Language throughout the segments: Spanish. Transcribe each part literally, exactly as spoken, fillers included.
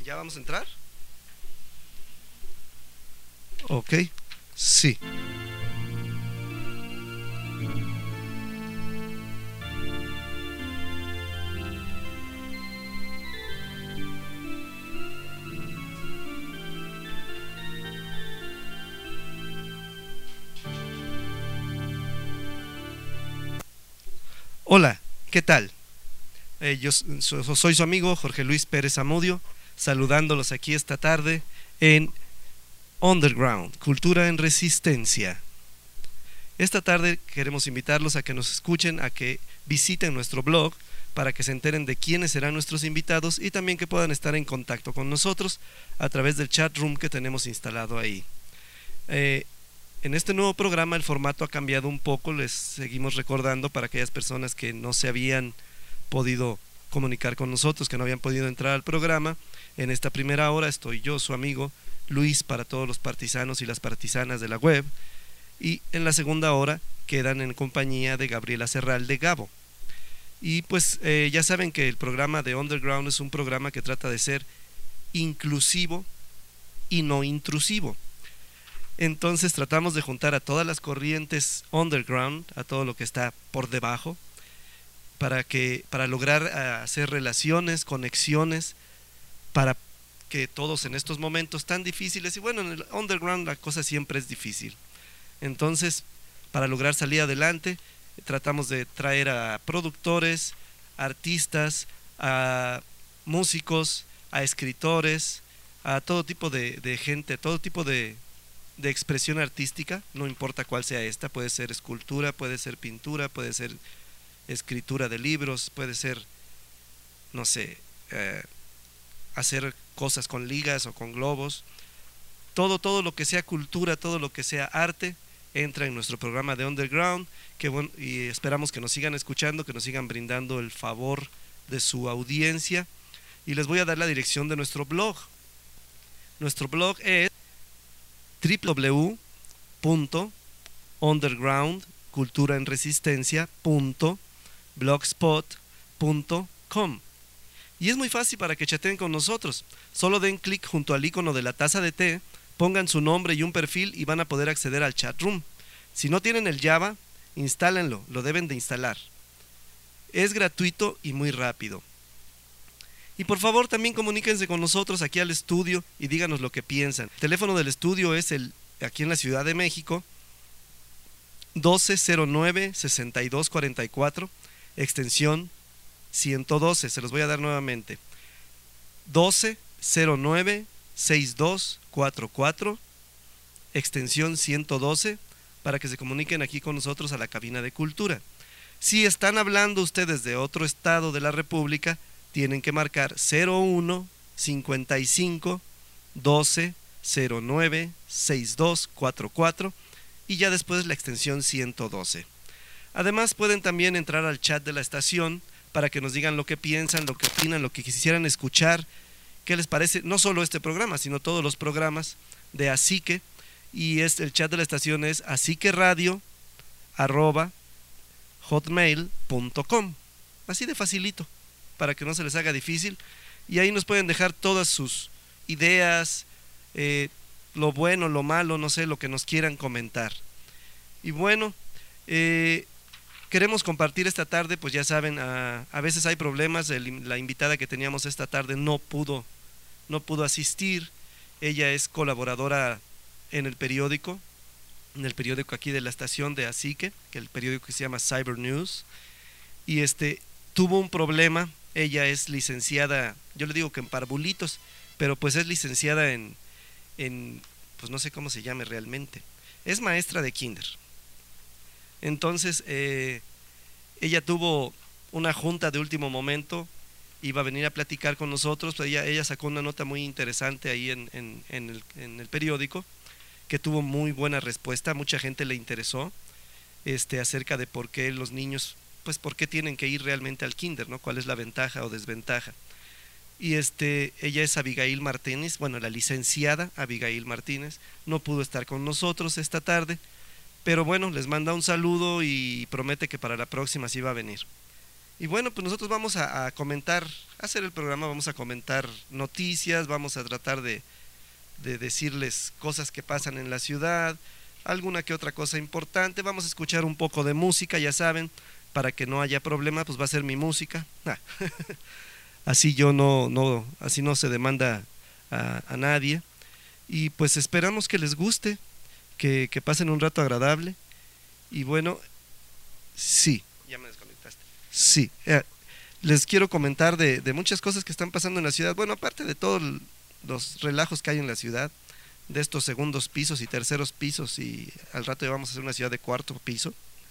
¿Ya vamos a entrar? Ok, sí. Hola, ¿qué tal? Eh, yo so- soy su amigo Jorge Luis Pérez Amudio, saludándolos aquí esta tarde en Underground, Cultura en Resistencia. Esta tarde queremos invitarlos a que nos escuchen, a que visiten nuestro blog para que se enteren de quiénes serán nuestros invitados y también que puedan estar en contacto con nosotros a través del chat room que tenemos instalado ahí. Eh, en este nuevo programa el formato ha cambiado un poco, les seguimos recordando para aquellas personas que no se habían podido comunicar con nosotros, que no habían podido entrar al programa. En esta primera hora estoy yo, su amigo Luis, para todos los partisanos y las partisanas de la web, y en la segunda hora quedan en compañía de Gabriela Serral de Gabo. Y pues eh, ya saben que el programa de Underground es un programa que trata de ser inclusivo y no intrusivo. Entonces tratamos de juntar a todas las corrientes underground, a todo lo que está por debajo, para que para lograr uh, hacer relaciones, conexiones, para que todos en estos momentos tan difíciles, y bueno, en el underground la cosa siempre es difícil. Entonces, para lograr salir adelante, tratamos de traer a productores, artistas, a músicos, a escritores, a todo tipo de, de gente, todo tipo de, de expresión artística, no importa cuál sea esta, puede ser escultura, puede ser pintura, puede ser escritura de libros, puede ser, no sé, eh, hacer cosas con ligas o con globos, todo, todo lo que sea cultura, todo lo que sea arte, entra en nuestro programa de Underground, que bueno, y esperamos que nos sigan escuchando, que nos sigan brindando el favor de su audiencia, y les voy a dar la dirección de nuestro blog. Nuestro blog es doble u doble u doble u punto underground cultura en resistencia punto blogspot punto com, y es muy fácil para que chateen con nosotros. Solo den clic junto al icono de la taza de té, pongan su nombre y un perfil y van a poder acceder al chat room. Si no tienen el Java, instálenlo, lo deben de instalar. Es gratuito y muy rápido. Y por favor también comuníquense con nosotros aquí al estudio y díganos lo que piensan. El teléfono del estudio es el, aquí en la Ciudad de México, doce cero nueve sesenta y dos cuarenta y cuatro, extensión ciento doce. Se los voy a dar nuevamente. doce cero nueve sesenta y dos cuarenta y cuatro, extensión ciento doce, para que se comuniquen aquí con nosotros a la cabina de cultura. Si están hablando ustedes de otro estado de la República, tienen que marcar cero uno cincuenta y cinco doce cero nueve sesenta y dos cuarenta y cuatro y ya después la extensión ciento doce. Además pueden también entrar al chat de la estación para que nos digan lo que piensan, lo que opinan, lo que quisieran escuchar, qué les parece, no solo este programa, sino todos los programas de Asique. Y es, el chat de la estación es asiqueradio arroba hotmail punto com, así de facilito, para que no se les haga difícil, y ahí nos pueden dejar todas sus ideas, eh, lo bueno, lo malo, no sé, lo que nos quieran comentar. Y bueno, eh, queremos compartir esta tarde, pues ya saben, a, a veces hay problemas. El, la invitada que teníamos esta tarde no pudo, no pudo asistir. Ella es colaboradora en el periódico, en el periódico aquí de la estación de Asique, que el periódico que se llama Cyber News, y este tuvo un problema. Ella es licenciada, yo le digo que en parvulitos, pero pues es licenciada en, en pues no sé cómo se llame realmente, es maestra de kinder. Entonces eh, ella tuvo una junta de último momento, iba a venir a platicar con nosotros, pero ella, ella sacó una nota muy interesante ahí en, en, en, el, en el periódico, que tuvo muy buena respuesta. Mucha gente le interesó este, acerca de por qué los niños, pues por qué tienen que ir realmente al kinder, ¿no? ¿Cuál es la ventaja o desventaja? Y este, ella es Abigail Martínez, bueno, la licenciada Abigail Martínez, no pudo estar con nosotros esta tarde, pero bueno, les manda un saludo y promete que para la próxima sí va a venir. Y bueno, pues nosotros vamos a, a comentar, a hacer el programa, vamos a comentar noticias, vamos a tratar de, de decirles cosas que pasan en la ciudad, alguna que otra cosa importante, vamos a escuchar un poco de música, ya saben, para que no haya problema, pues va a ser mi música. Ah, así yo no, no, así no se demanda a, a nadie. Y pues esperamos que les guste, que, que pasen un rato agradable. Y bueno, sí, ya me desconectaste. Sí, eh, les quiero comentar de, de muchas cosas que están pasando en la ciudad. Bueno, aparte de todos los relajos que hay en la ciudad, de estos segundos pisos y terceros pisos, y al rato ya vamos a hacer una ciudad de cuarto piso.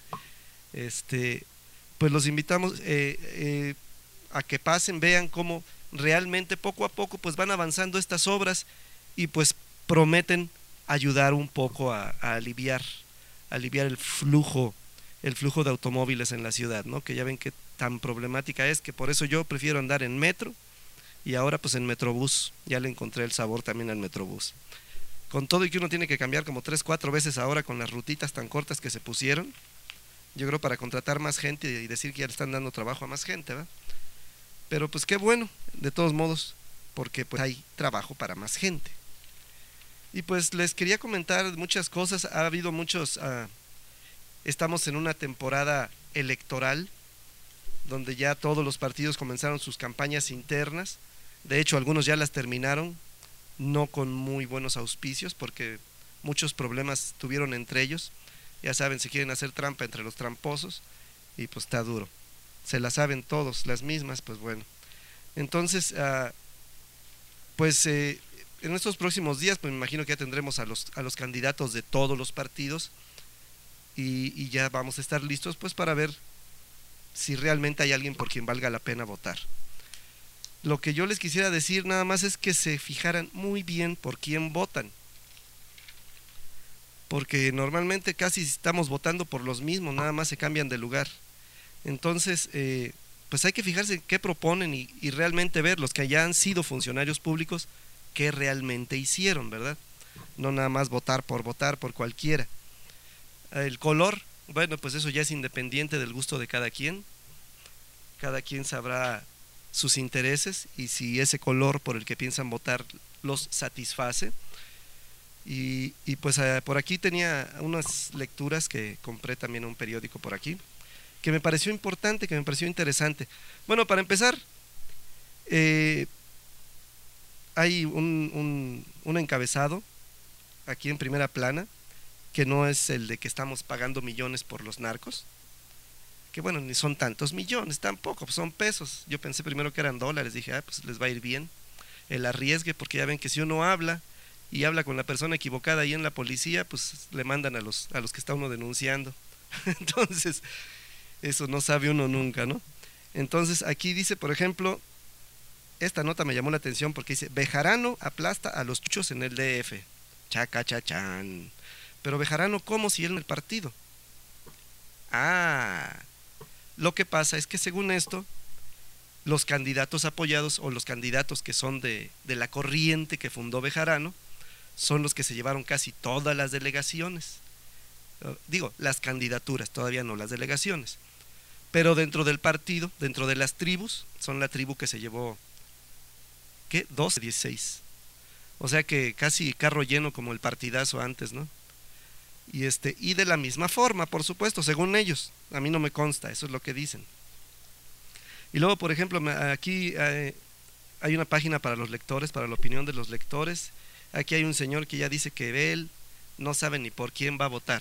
Este, pues los invitamos eh, eh, a que pasen, vean cómo realmente poco a poco pues van avanzando estas obras y pues prometen ayudar un poco a, a aliviar, aliviar el flujo, el flujo de automóviles en la ciudad, ¿no? Que ya ven que tan problemática es, que por eso yo prefiero andar en metro y ahora pues en Metrobús, ya le encontré el sabor también al Metrobús. Con todo y que uno tiene que cambiar como tres, cuatro veces ahora con las rutitas tan cortas que se pusieron, yo creo para contratar más gente y decir que ya le están dando trabajo a más gente, ¿verdad? Pero pues qué bueno, de todos modos, porque pues hay trabajo para más gente. Y pues les quería comentar muchas cosas, ha habido muchos, uh, estamos en una temporada electoral, donde ya todos los partidos comenzaron sus campañas internas, de hecho algunos ya las terminaron, no con muy buenos auspicios, porque muchos problemas tuvieron entre ellos, ya saben, se quieren hacer trampa entre los tramposos, y pues está duro, se las saben todos, las mismas, pues bueno. Entonces, uh, pues eh, en estos próximos días, pues me imagino que ya tendremos a los, a los candidatos de todos los partidos, y, y ya vamos a estar listos pues para ver si realmente hay alguien por quien valga la pena votar. Lo que yo les quisiera decir nada más es que se fijaran muy bien por quién votan, porque normalmente casi estamos votando por los mismos, nada más se cambian de lugar. Entonces, eh, pues hay que fijarse en qué proponen y, y realmente ver los que ya han sido funcionarios públicos, qué realmente hicieron, ¿verdad? No nada más votar por votar por cualquiera. El color, bueno, pues eso ya es independiente del gusto de cada quien, cada quien sabrá sus intereses y si ese color por el que piensan votar los satisface. Y, y pues eh, por aquí tenía unas lecturas que compré también en un periódico por aquí, que me pareció importante, que me pareció interesante. Bueno, para empezar, eh, hay un, un, un encabezado aquí en primera plana, que no es el de que estamos pagando millones por los narcos, que bueno, ni son tantos millones, tampoco, pues son pesos. Yo pensé primero que eran dólares, dije, ah, pues les va a ir bien el arriesgue, porque ya ven que si uno habla y habla con la persona equivocada ahí en la policía, pues le mandan a los, a los que está uno denunciando. Entonces, eso no sabe uno nunca, ¿no? Entonces, aquí dice, por ejemplo, esta nota me llamó la atención porque dice, Bejarano aplasta a los chuchos en el D F. Chacachachán. Pero Bejarano, ¿cómo si él en el partido? Ah, lo que pasa es que según esto, los candidatos apoyados o los candidatos que son de, de la corriente que fundó Bejarano son los que se llevaron casi todas las delegaciones. Uh, digo, las candidaturas, todavía no las delegaciones. Pero dentro del partido, dentro de las tribus, son la tribu que se llevó, ¿qué? doce, dieciséis. O sea que casi carro lleno como el partidazo antes, ¿no? Y, este, y de la misma forma, por supuesto, según ellos, a mí no me consta, eso es lo que dicen. Y luego, por ejemplo, aquí eh, hay una página para los lectores, para la opinión de los lectores. Aquí hay un señor que ya dice que él no sabe ni por quién va a votar.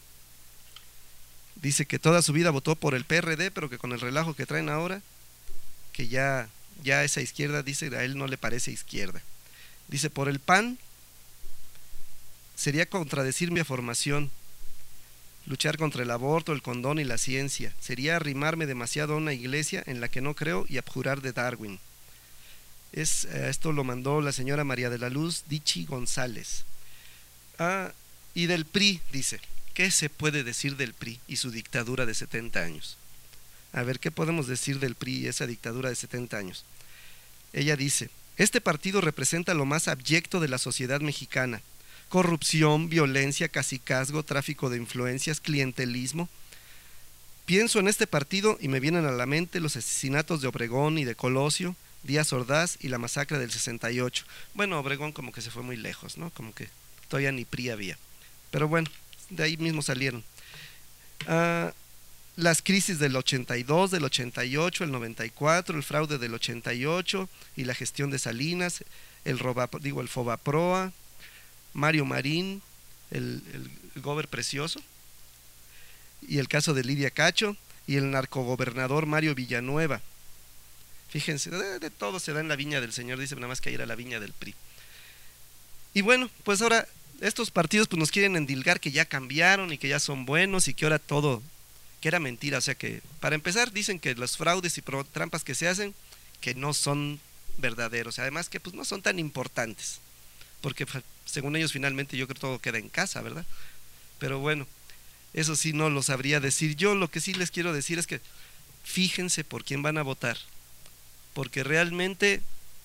Dice que toda su vida votó por el P R D, pero que con el relajo que traen ahora, que ya, ya esa izquierda, dice, a él no le parece izquierda. Dice, por el P A N sería contradecir mi formación, luchar contra el aborto, el condón y la ciencia, sería arrimarme demasiado a una iglesia en la que no creo y abjurar de Darwin. Es, esto lo mandó la señora María de la Luz Dichi González. Ah, y del P R I, dice, ¿qué se puede decir del P R I y su dictadura de setenta años? A ver, ¿qué podemos decir del P R I y esa dictadura de setenta años? Ella dice, este partido representa lo más abyecto de la sociedad mexicana: corrupción, violencia, cacicazgo, tráfico de influencias, clientelismo. Pienso en este partido y me vienen a la mente los asesinatos de Obregón y de Colosio, Díaz Ordaz y la masacre del sesenta y ocho. Bueno, Obregón como que se fue muy lejos, ¿no? Como que todavía ni P R I había. Pero bueno, de ahí mismo salieron. Uh, las crisis del ochenta y dos, del ochenta y ocho, el noventa y cuatro, el fraude del ochenta y ocho y la gestión de Salinas, el, roba, digo, el Fobaproa, Mario Marín, el, el, el gober precioso, y el caso de Lidia Cacho y el narcogobernador Mario Villanueva. Fíjense, de, de todo se da en la viña del Señor, dice nada más que ir a la viña del P R I. Y bueno, pues ahora estos partidos pues nos quieren endilgar que ya cambiaron y que ya son buenos y que ahora todo, que era mentira. O sea que, para empezar, dicen que los fraudes y trampas que se hacen, que no son verdaderos, además que pues no son tan importantes, porque según ellos finalmente yo creo que todo queda en casa, ¿verdad? Pero bueno, eso sí no lo sabría decir yo. Lo que sí les quiero decir es que fíjense por quién van a votar, porque realmente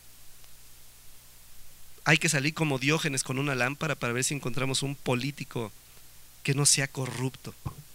hay que salir como Diógenes con una lámpara para ver si encontramos un político que no sea corrupto.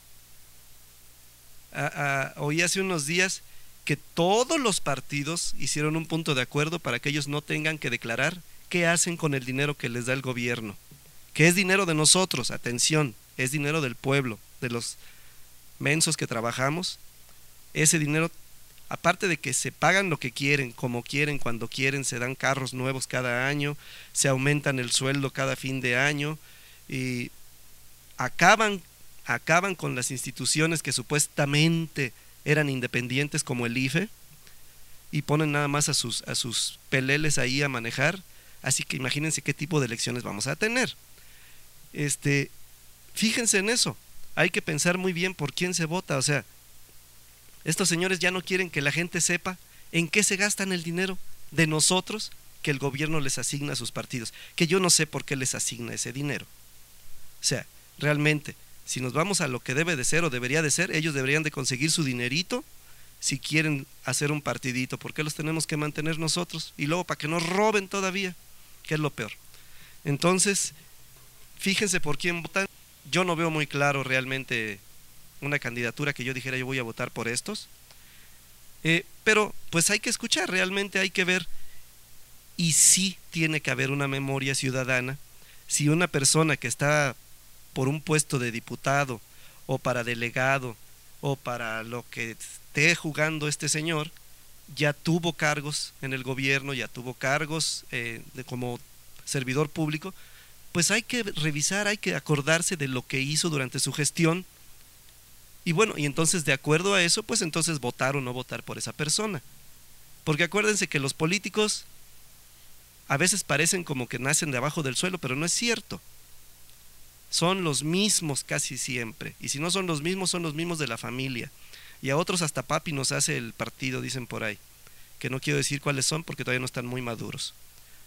A, a, oí hace unos días que todos los partidos hicieron un punto de acuerdo para que ellos no tengan que declarar qué hacen con el dinero que les da el gobierno, que es dinero de nosotros, atención, es dinero del pueblo, de los mensos que trabajamos. Ese dinero, aparte de que se pagan lo que quieren, como quieren, cuando quieren, se dan carros nuevos cada año, se aumentan el sueldo cada fin de año y acaban, acaban con las instituciones que supuestamente eran independientes como el I F E y ponen nada más a sus, a sus peleles ahí a manejar. Así que imagínense qué tipo de elecciones vamos a tener. Este, fíjense en eso, hay que pensar muy bien por quién se vota. O sea, estos señores ya no quieren que la gente sepa en qué se gastan el dinero de nosotros que el gobierno les asigna a sus partidos, que yo no sé por qué les asigna ese dinero. O sea, realmente, si nos vamos a lo que debe de ser o debería de ser, ellos deberían de conseguir su dinerito si quieren hacer un partidito. ¿Por qué los tenemos que mantener nosotros? Y luego para que nos roben todavía, que es lo peor. Entonces, fíjense por quién votan. Yo no veo muy claro realmente una candidatura que yo dijera yo voy a votar por estos, eh, pero pues hay que escuchar, realmente hay que ver, y sí tiene que haber una memoria ciudadana. Si una persona que está por un puesto de diputado o para delegado o para lo que esté jugando este señor, ya tuvo cargos en el gobierno, ya tuvo cargos eh, de, como servidor público, pues hay que revisar, hay que acordarse de lo que hizo durante su gestión. Y bueno, y entonces de acuerdo a eso, pues entonces votar o no votar por esa persona. Porque acuérdense que los políticos a veces parecen como que nacen de abajo del suelo, pero no es cierto. Son los mismos casi siempre. Y si no son los mismos, son los mismos de la familia. Y a otros hasta papi nos hace el partido, dicen por ahí. Que no quiero decir cuáles son porque todavía no están muy maduros.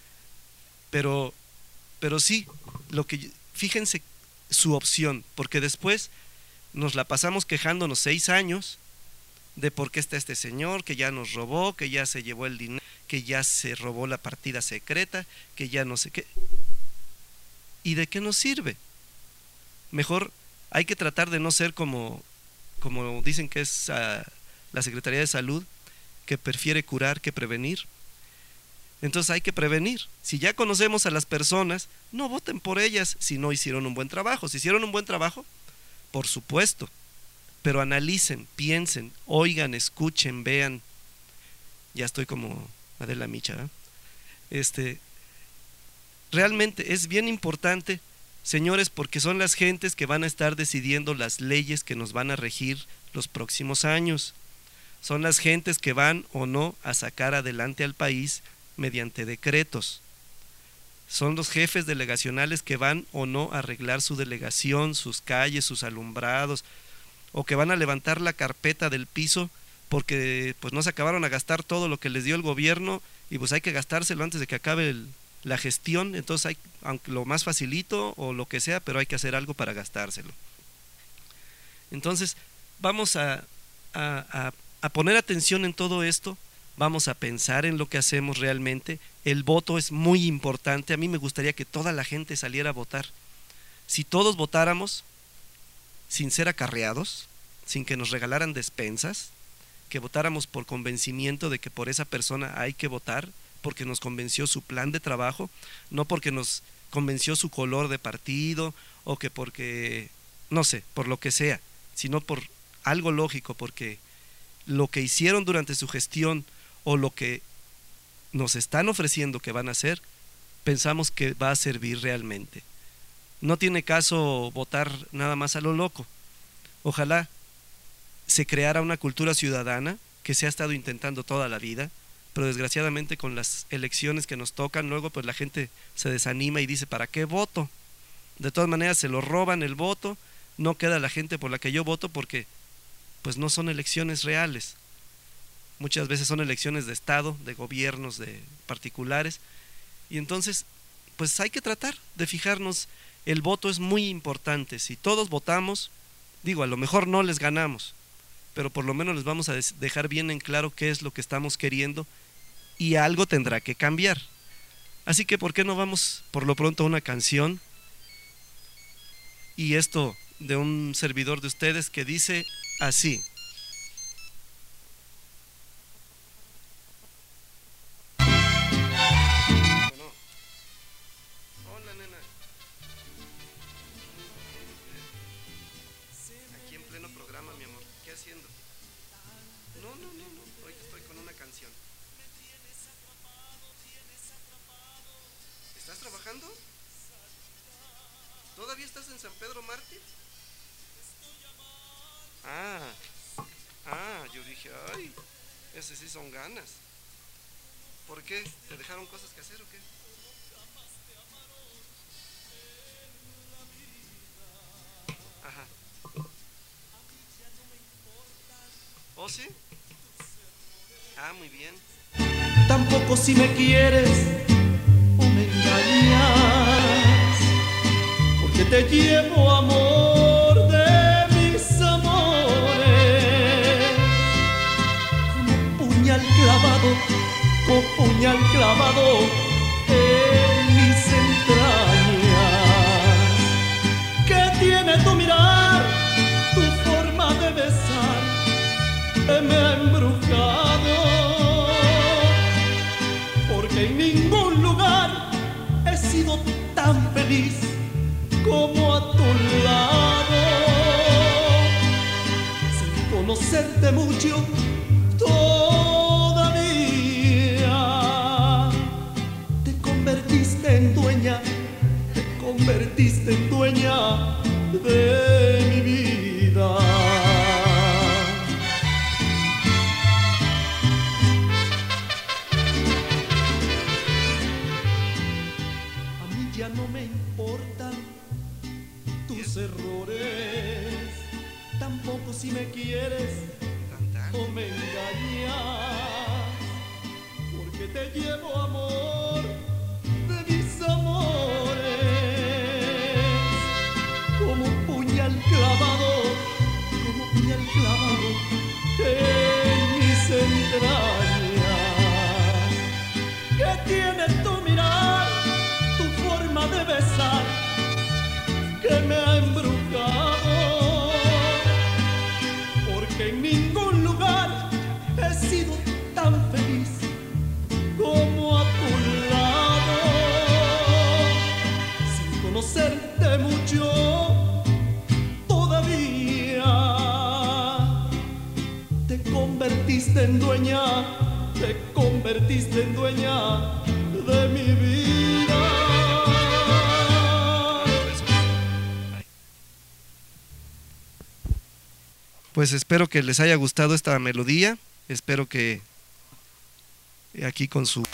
Pero, pero sí, lo que, fíjense su opción, porque después nos la pasamos quejándonos seis años de por qué está este señor, que ya nos robó, que ya se llevó el dinero, que ya se robó la partida secreta, que ya no sé qué. ¿Y de qué nos sirve? Mejor hay que tratar de no ser como, como dicen que es uh, la Secretaría de Salud, que prefiere curar que prevenir. Entonces hay que prevenir. Si ya conocemos a las personas, no voten por ellas si no hicieron un buen trabajo. Si hicieron un buen trabajo, por supuesto, pero analicen, piensen, oigan, escuchen, vean. Ya estoy como Adela Micha, ¿eh? Este, realmente es bien importante, señores, porque son las gentes que van a estar decidiendo las leyes que nos van a regir los próximos años. Son las gentes que van o no a sacar adelante al país mediante decretos. Son los jefes delegacionales que van o no a arreglar su delegación, sus calles, sus alumbrados, o que van a levantar la carpeta del piso porque pues no se acabaron a gastar todo lo que les dio el gobierno y pues hay que gastárselo antes de que acabe el, la gestión. Entonces hay, aunque lo más facilito o lo que sea, pero hay que hacer algo para gastárselo. Entonces vamos a, a, a, a poner atención en todo esto. Vamos a pensar en lo que hacemos realmente. El voto es muy importante. A mí me gustaría que toda la gente saliera a votar. Si todos votáramos sin ser acarreados, sin que nos regalaran despensas, que votáramos por convencimiento de que por esa persona hay que votar, porque nos convenció su plan de trabajo, no porque nos convenció su color de partido, o que porque, no sé, por lo que sea, sino por algo lógico, porque lo que hicieron durante su gestión o lo que nos están ofreciendo que van a hacer, pensamos que va a servir realmente. No tiene caso votar nada más a lo loco. Ojalá se creara una cultura ciudadana que se ha estado intentando toda la vida, pero desgraciadamente con las elecciones que nos tocan, luego pues la gente se desanima y dice, ¿para qué voto? De todas maneras se lo roban el voto, no queda la gente por la que yo voto porque pues no son elecciones reales. Muchas veces son elecciones de Estado, de gobiernos, de particulares, y entonces pues hay que tratar de fijarnos. El voto es muy importante. Si todos votamos, digo, a lo mejor no les ganamos, pero por lo menos les vamos a dejar bien en claro qué es lo que estamos queriendo y algo tendrá que cambiar. Así que ¿por qué no vamos por lo pronto a una canción? Y esto de un servidor de ustedes que dice así. Hola, nena. Aquí en pleno programa, mi amor. ¿Qué haciendo? No, no, no, no. Ahorita estoy con una canción. ¿Estás trabajando? ¿Todavía estás en San Pedro Mártir? Ah, ah, yo dije, ay, ese sí son ganas. ¿Por qué? ¿Te dejaron cosas que hacer o qué? Ajá. ¿Oh, sí? Ah, muy bien. Tampoco si me quieres o me engañas, porque te llevo amor de mis amores, como puñal clavado, como puñal clavado en mis entrañas. ¿Qué tiene tu mirar, tu forma de besar, que me ha embrujado? Porque en ningún lugar he sido tan feliz como a tu lado. Sin conocerte mucho todavía, te convertiste en dueña, te convertiste en dueña de mi vida. No me importan tus errores, tampoco si me quieres o me engañas, porque te llevo amor de mis amores, como puñal clavado, como puñal clavado en mis entrañas. ¿Qué tiene tu mirar, de besar, que me ha embrujado? Porque en ningún lugar he sido tan feliz como a tu lado. Sin conocerte mucho todavía, te convertiste en dueña, te convertiste en dueña de mi vida. Pues espero que les haya gustado esta melodía, espero que aquí con su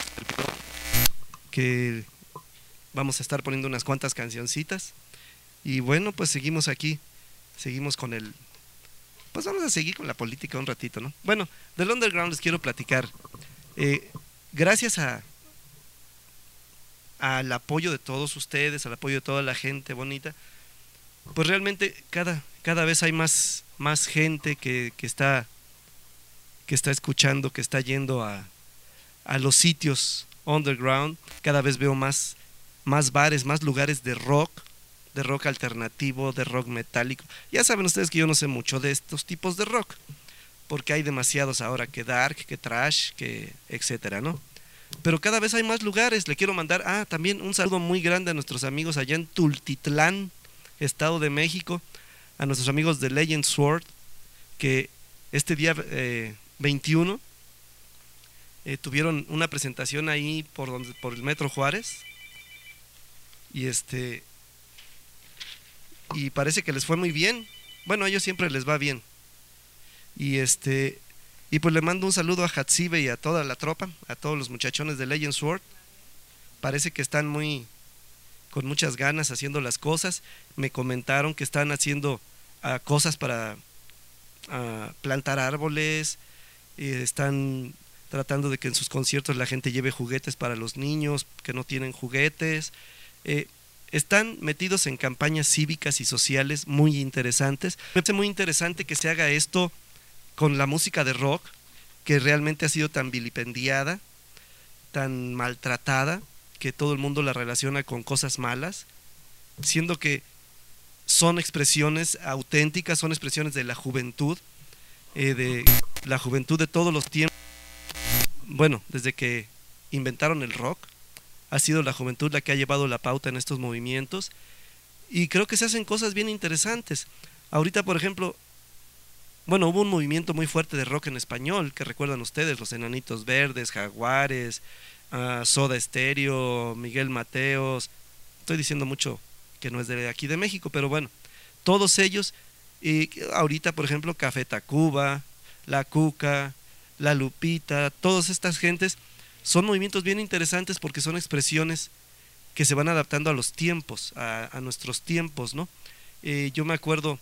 que vamos a estar poniendo unas cuantas cancioncitas y bueno, pues seguimos aquí, seguimos con el, pues vamos a seguir con la política un ratito, ¿no? Bueno, del underground les quiero platicar, eh, gracias a al apoyo de todos ustedes, al apoyo de toda la gente bonita, pues realmente cada, cada vez hay más más gente que, que está que está escuchando, que está yendo a, a los sitios underground. Cada vez veo más, más bares, más lugares de rock de rock alternativo, de rock metálico. Ya saben ustedes que yo no sé mucho de estos tipos de rock, porque hay demasiados ahora, que dark, que trash, que etcétera, ¿no? Pero cada vez hay más lugares. Le quiero mandar, ah, también un saludo muy grande a nuestros amigos allá en Tultitlán, Estado de México, a nuestros amigos de Legend Sword, que este día eh, veintiuno eh, tuvieron una presentación ahí por, donde, por el Metro Juárez, y este y parece que les fue muy bien. Bueno, a ellos siempre les va bien. Y este y pues le mando un saludo a Hatsibe y a toda la tropa, a todos los muchachones de Legend Sword. Parece que están muy con muchas ganas haciendo las cosas. Me comentaron que están haciendo uh, cosas para uh, plantar árboles, eh, están tratando de que en sus conciertos la gente lleve juguetes para los niños que no tienen juguetes. Eh, están metidos en campañas cívicas y sociales muy interesantes. Me parece muy interesante que se haga esto con la música de rock, que realmente ha sido tan vilipendiada, tan maltratada, que todo el mundo la relaciona con cosas malas, siendo que son expresiones auténticas, son expresiones de la juventud, eh, de la juventud de todos los tiempos. Bueno, desde que inventaron el rock, ha sido la juventud la que ha llevado la pauta en estos movimientos, y creo que se hacen cosas bien interesantes. Ahorita, por ejemplo, bueno, hubo un movimiento muy fuerte de rock en español, que recuerdan ustedes, los Enanitos Verdes, Jaguares, uh, Soda Stereo, Miguel Mateos. Estoy diciendo mucho que no es de aquí de México, pero bueno, todos ellos. Y ahorita, por ejemplo, Café Tacuba, La Cuca, La Lupita, todas estas gentes son movimientos bien interesantes porque son expresiones que se van adaptando a los tiempos, a, a nuestros tiempos, ¿no? Eh, yo me acuerdo,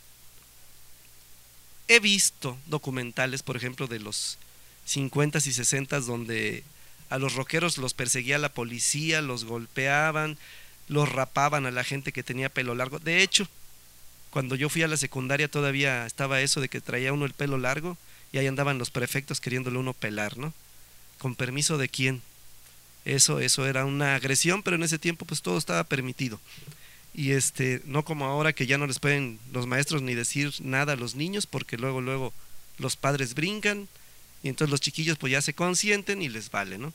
he visto documentales, por ejemplo, de los cincuentas y sesentas, donde a los rockeros los perseguía la policía, los golpeaban, los rapaban a la gente que tenía pelo largo. De hecho, cuando yo fui a la secundaria todavía estaba eso de que traía uno el pelo largo y ahí andaban los prefectos queriéndole uno pelar, ¿no? ¿Con permiso de quién? Eso, eso era una agresión, pero en ese tiempo pues todo estaba permitido. Y este, no como ahora que ya no les pueden los maestros ni decir nada a los niños, porque luego, luego los padres brincan y entonces los chiquillos pues ya se consienten y les vale, ¿no?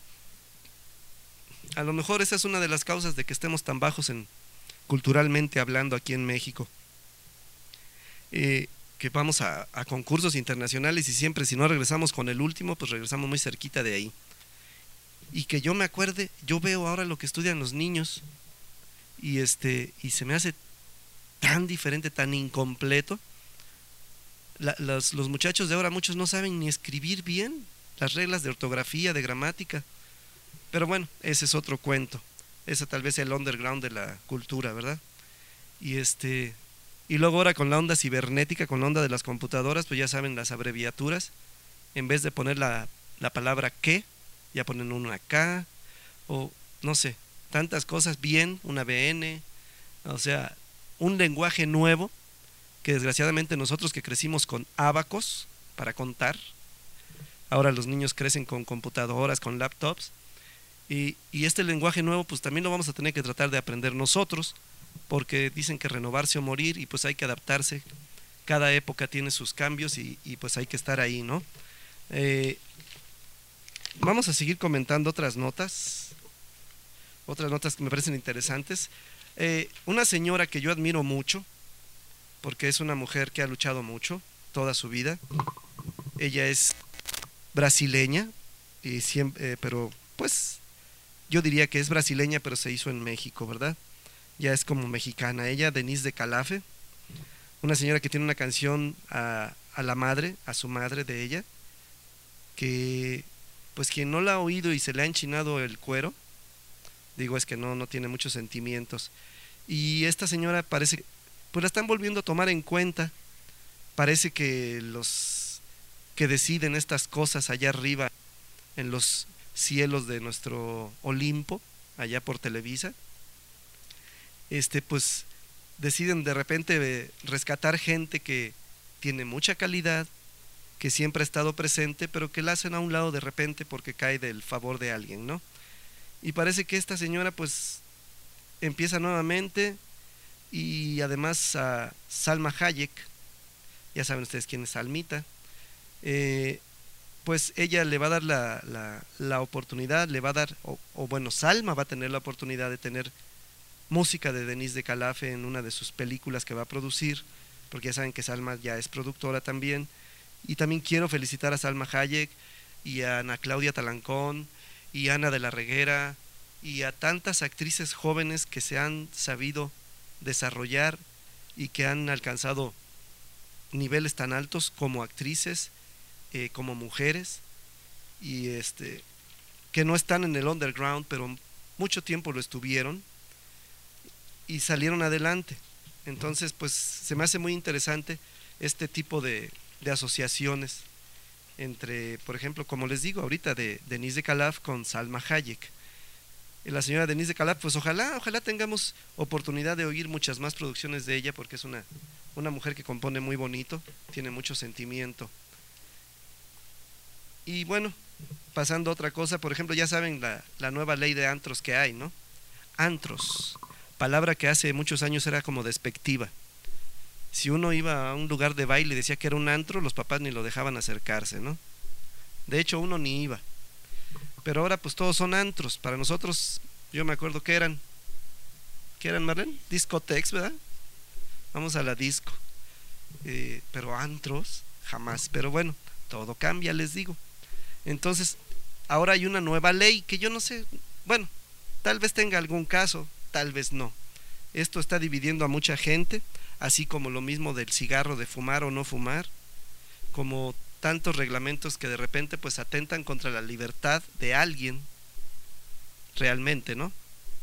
A lo mejor esa es una de las causas de que estemos tan bajos en, culturalmente hablando aquí en México. Eh, que vamos a, a concursos internacionales y siempre, si no regresamos con el último, pues regresamos muy cerquita de ahí. Y que yo me acuerde, yo veo ahora lo que estudian los niños y este y se me hace tan diferente, tan incompleto. La, los, los muchachos de ahora, muchos no saben ni escribir bien las reglas de ortografía, de gramática. Pero bueno, ese es otro cuento. Ese tal vez es el underground de la cultura, ¿verdad? Y este y luego ahora con la onda cibernética, con la onda de las computadoras, pues ya saben las abreviaturas. En vez de poner la, la palabra que, ya ponen una K, o no sé, tantas cosas, bien, una B N, o sea, un lenguaje nuevo que desgraciadamente nosotros que crecimos con ábacos para contar, ahora los niños crecen con computadoras, con laptops, y, y este lenguaje nuevo pues también lo vamos a tener que tratar de aprender nosotros, porque dicen que renovarse o morir, y pues hay que adaptarse. Cada época tiene sus cambios y, y pues hay que estar ahí, ¿no? Eh, vamos a seguir comentando otras notas, otras notas que me parecen interesantes. Eh, una señora que yo admiro mucho, porque es una mujer que ha luchado mucho toda su vida. Ella es brasileña, y siempre, eh, pero pues yo diría que es brasileña, pero se hizo en México, ¿verdad? Ya es como mexicana. Ella, Denise de Calafe, una señora que tiene una canción a, a la madre, a su madre de ella, que pues quien no la ha oído y se le ha enchinado el cuero, digo, es que no, no tiene muchos sentimientos. Y esta señora parece, pues la están volviendo a tomar en cuenta. Parece que los que deciden estas cosas allá arriba, en los cielos de nuestro Olimpo, allá por Televisa, este pues deciden de repente rescatar gente que tiene mucha calidad, que siempre ha estado presente, pero que la hacen a un lado de repente porque cae del favor de alguien, ¿no? Y parece que esta señora pues empieza nuevamente, y además a Salma Hayek, ya saben ustedes quién es Salmita, eh, pues ella le va a dar la, la, la oportunidad, le va a dar, o, o bueno, Salma va a tener la oportunidad de tener música de Denise de Calafe en una de sus películas que va a producir, porque ya saben que Salma ya es productora también. Y también quiero felicitar a Salma Hayek y a Ana Claudia Talancón y a Ana de la Reguera y a tantas actrices jóvenes que se han sabido desarrollar y que han alcanzado niveles tan altos como actrices, eh, como mujeres, y este que no están en el underground, pero mucho tiempo lo estuvieron y salieron adelante. Entonces, pues se me hace muy interesante este tipo de, de asociaciones entre, por ejemplo, como les digo ahorita, de Denise de Calaf con Salma Hayek. La señora Denise de Calaf, pues ojalá, ojalá tengamos oportunidad de oír muchas más producciones de ella, porque es una, una mujer que compone muy bonito, tiene mucho sentimiento. Y bueno, pasando a otra cosa, por ejemplo, ya saben la, la nueva ley de antros que hay, ¿no? Antros, palabra que hace muchos años era como despectiva. Si uno iba a un lugar de baile y decía que era un antro, los papás ni lo dejaban acercarse, ¿no? De hecho, uno ni iba. Pero ahora pues todos son antros. Para nosotros, yo me acuerdo que eran, ¿qué eran, Marlene? Discotex, ¿verdad? Vamos a la disco. Eh, pero antros, jamás. Pero bueno, todo cambia, les digo. Entonces, ahora hay una nueva ley que yo no sé, bueno, tal vez tenga algún caso, tal vez no. Esto está dividiendo a mucha gente, así como lo mismo del cigarro, de fumar o no fumar, como tantos reglamentos que de repente pues atentan contra la libertad de alguien, realmente, ¿no?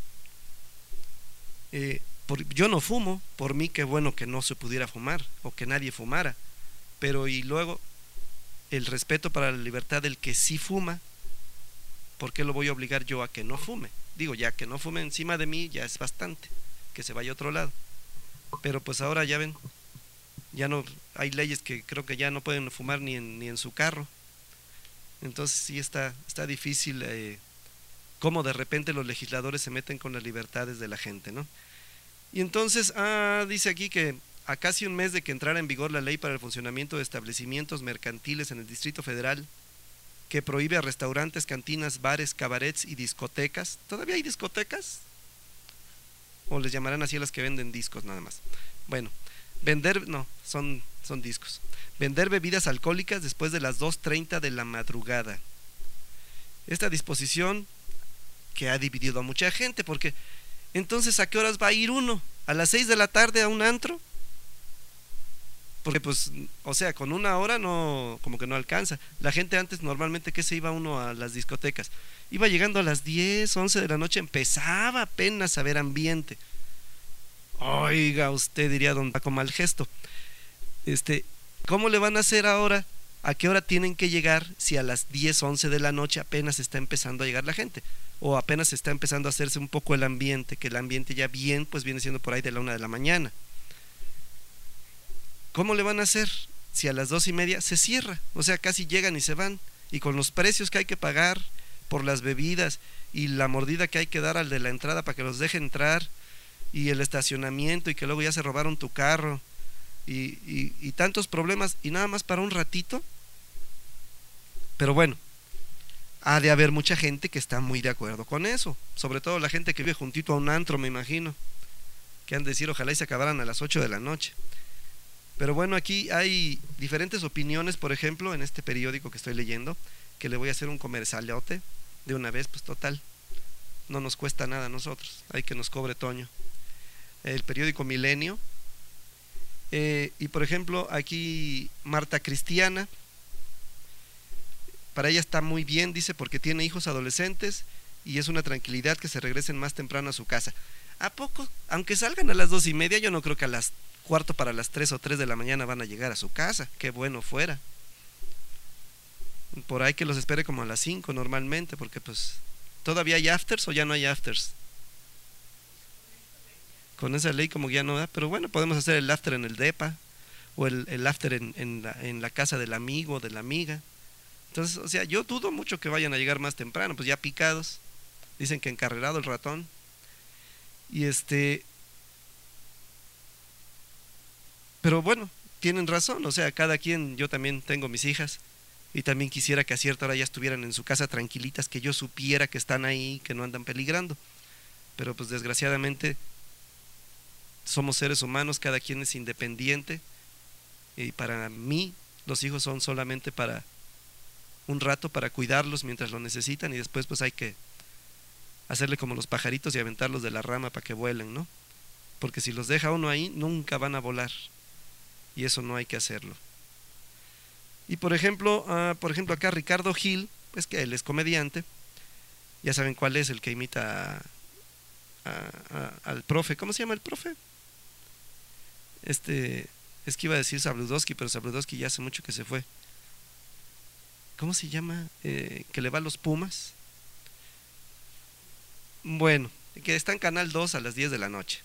Eh, por, yo no fumo, por mí qué bueno que no se pudiera fumar, o que nadie fumara, pero y luego el respeto para la libertad del que sí fuma, ¿por qué lo voy a obligar yo a que no fume? Digo, ya que no fume encima de mí ya es bastante, que se vaya a otro lado. Pero pues ahora ya ven, ya no hay leyes que creo que ya no pueden fumar ni en, ni en su carro. Entonces sí está, está difícil eh, cómo de repente los legisladores se meten con las libertades de la gente, ¿no? Y entonces, ah, dice aquí que a casi un mes de que entrara en vigor la ley para el funcionamiento de establecimientos mercantiles en el Distrito Federal, que prohíbe a restaurantes, cantinas, bares, cabarets y discotecas. ¿Todavía hay discotecas? ¿O les llamarán así a las que venden discos nada más? Bueno, vender, no, son, son discos. Vender bebidas alcohólicas después de las dos treinta de la madrugada. Esta disposición que ha dividido a mucha gente, porque entonces ¿a qué horas va a ir uno? ¿A las seis de la tarde a un antro? Porque pues, o sea, con una hora no, como que no alcanza. La gente antes normalmente, ¿qué se iba uno a las discotecas? Iba llegando a las diez, once de la noche, empezaba apenas a ver ambiente. Oiga, usted diría don Paco mal gesto. Este, ¿cómo le van a hacer ahora? ¿A qué hora tienen que llegar si a las diez, once de la noche apenas está empezando a llegar la gente? O apenas está empezando a hacerse un poco el ambiente, que el ambiente ya bien, pues viene siendo por ahí de la una de la mañana. ¿Cómo le van a hacer si a las dos y media se cierra? O sea, casi llegan y se van. Y con los precios que hay que pagar por las bebidas y la mordida que hay que dar al de la entrada para que los deje entrar, y el estacionamiento, y que luego ya se robaron tu carro, y, y, y tantos problemas, y nada más para un ratito. Pero bueno, ha de haber mucha gente que está muy de acuerdo con eso, sobre todo la gente que vive juntito a un antro, me imagino, que han de decir ojalá y se acabaran a las ocho de la noche. Pero bueno, aquí hay diferentes opiniones. Por ejemplo, en este periódico que estoy leyendo, que le voy a hacer un comercialote de una vez, pues total, no nos cuesta nada a nosotros, hay que nos cobre Toño. El periódico Milenio, eh, y por ejemplo aquí Marta Cristiana, para ella está muy bien, dice, porque tiene hijos adolescentes y es una tranquilidad que se regresen más temprano a su casa. ¿A poco? Aunque salgan a las dos y media, yo no creo que a las cuarto para las tres o tres de la mañana van a llegar a su casa. Qué bueno fuera. Por ahí que los espere como a las cinco normalmente, porque pues todavía hay afters o ya no hay afters. Con esa ley como que ya no da, pero bueno, podemos hacer el after en el depa o el, el after en, en, la, en la casa del amigo o de la amiga. Entonces, o sea, yo dudo mucho que vayan a llegar más temprano, pues ya picados, dicen que encarrerado el ratón. Y este, pero bueno, tienen razón, o sea, cada quien, yo también tengo mis hijas y también quisiera que a cierta hora ya estuvieran en su casa tranquilitas, que yo supiera que están ahí, que no andan peligrando, pero pues desgraciadamente somos seres humanos, cada quien es independiente y para mí los hijos son solamente para un rato, para cuidarlos mientras lo necesitan y después pues hay que hacerle como los pajaritos y aventarlos de la rama para que vuelen, ¿no? Porque si los deja uno ahí nunca van a volar y eso no hay que hacerlo. Y por ejemplo, uh, por ejemplo acá Ricardo Gil, pues que él es comediante, ya saben cuál es, el que imita a, a, a, al profe, ¿cómo se llama el profe? Este, es que iba a decir Zabludowski, pero Zabludowski ya hace mucho que se fue. ¿Cómo se llama? Eh, que le va a los Pumas. Bueno, que está en Canal dos a las diez de la noche.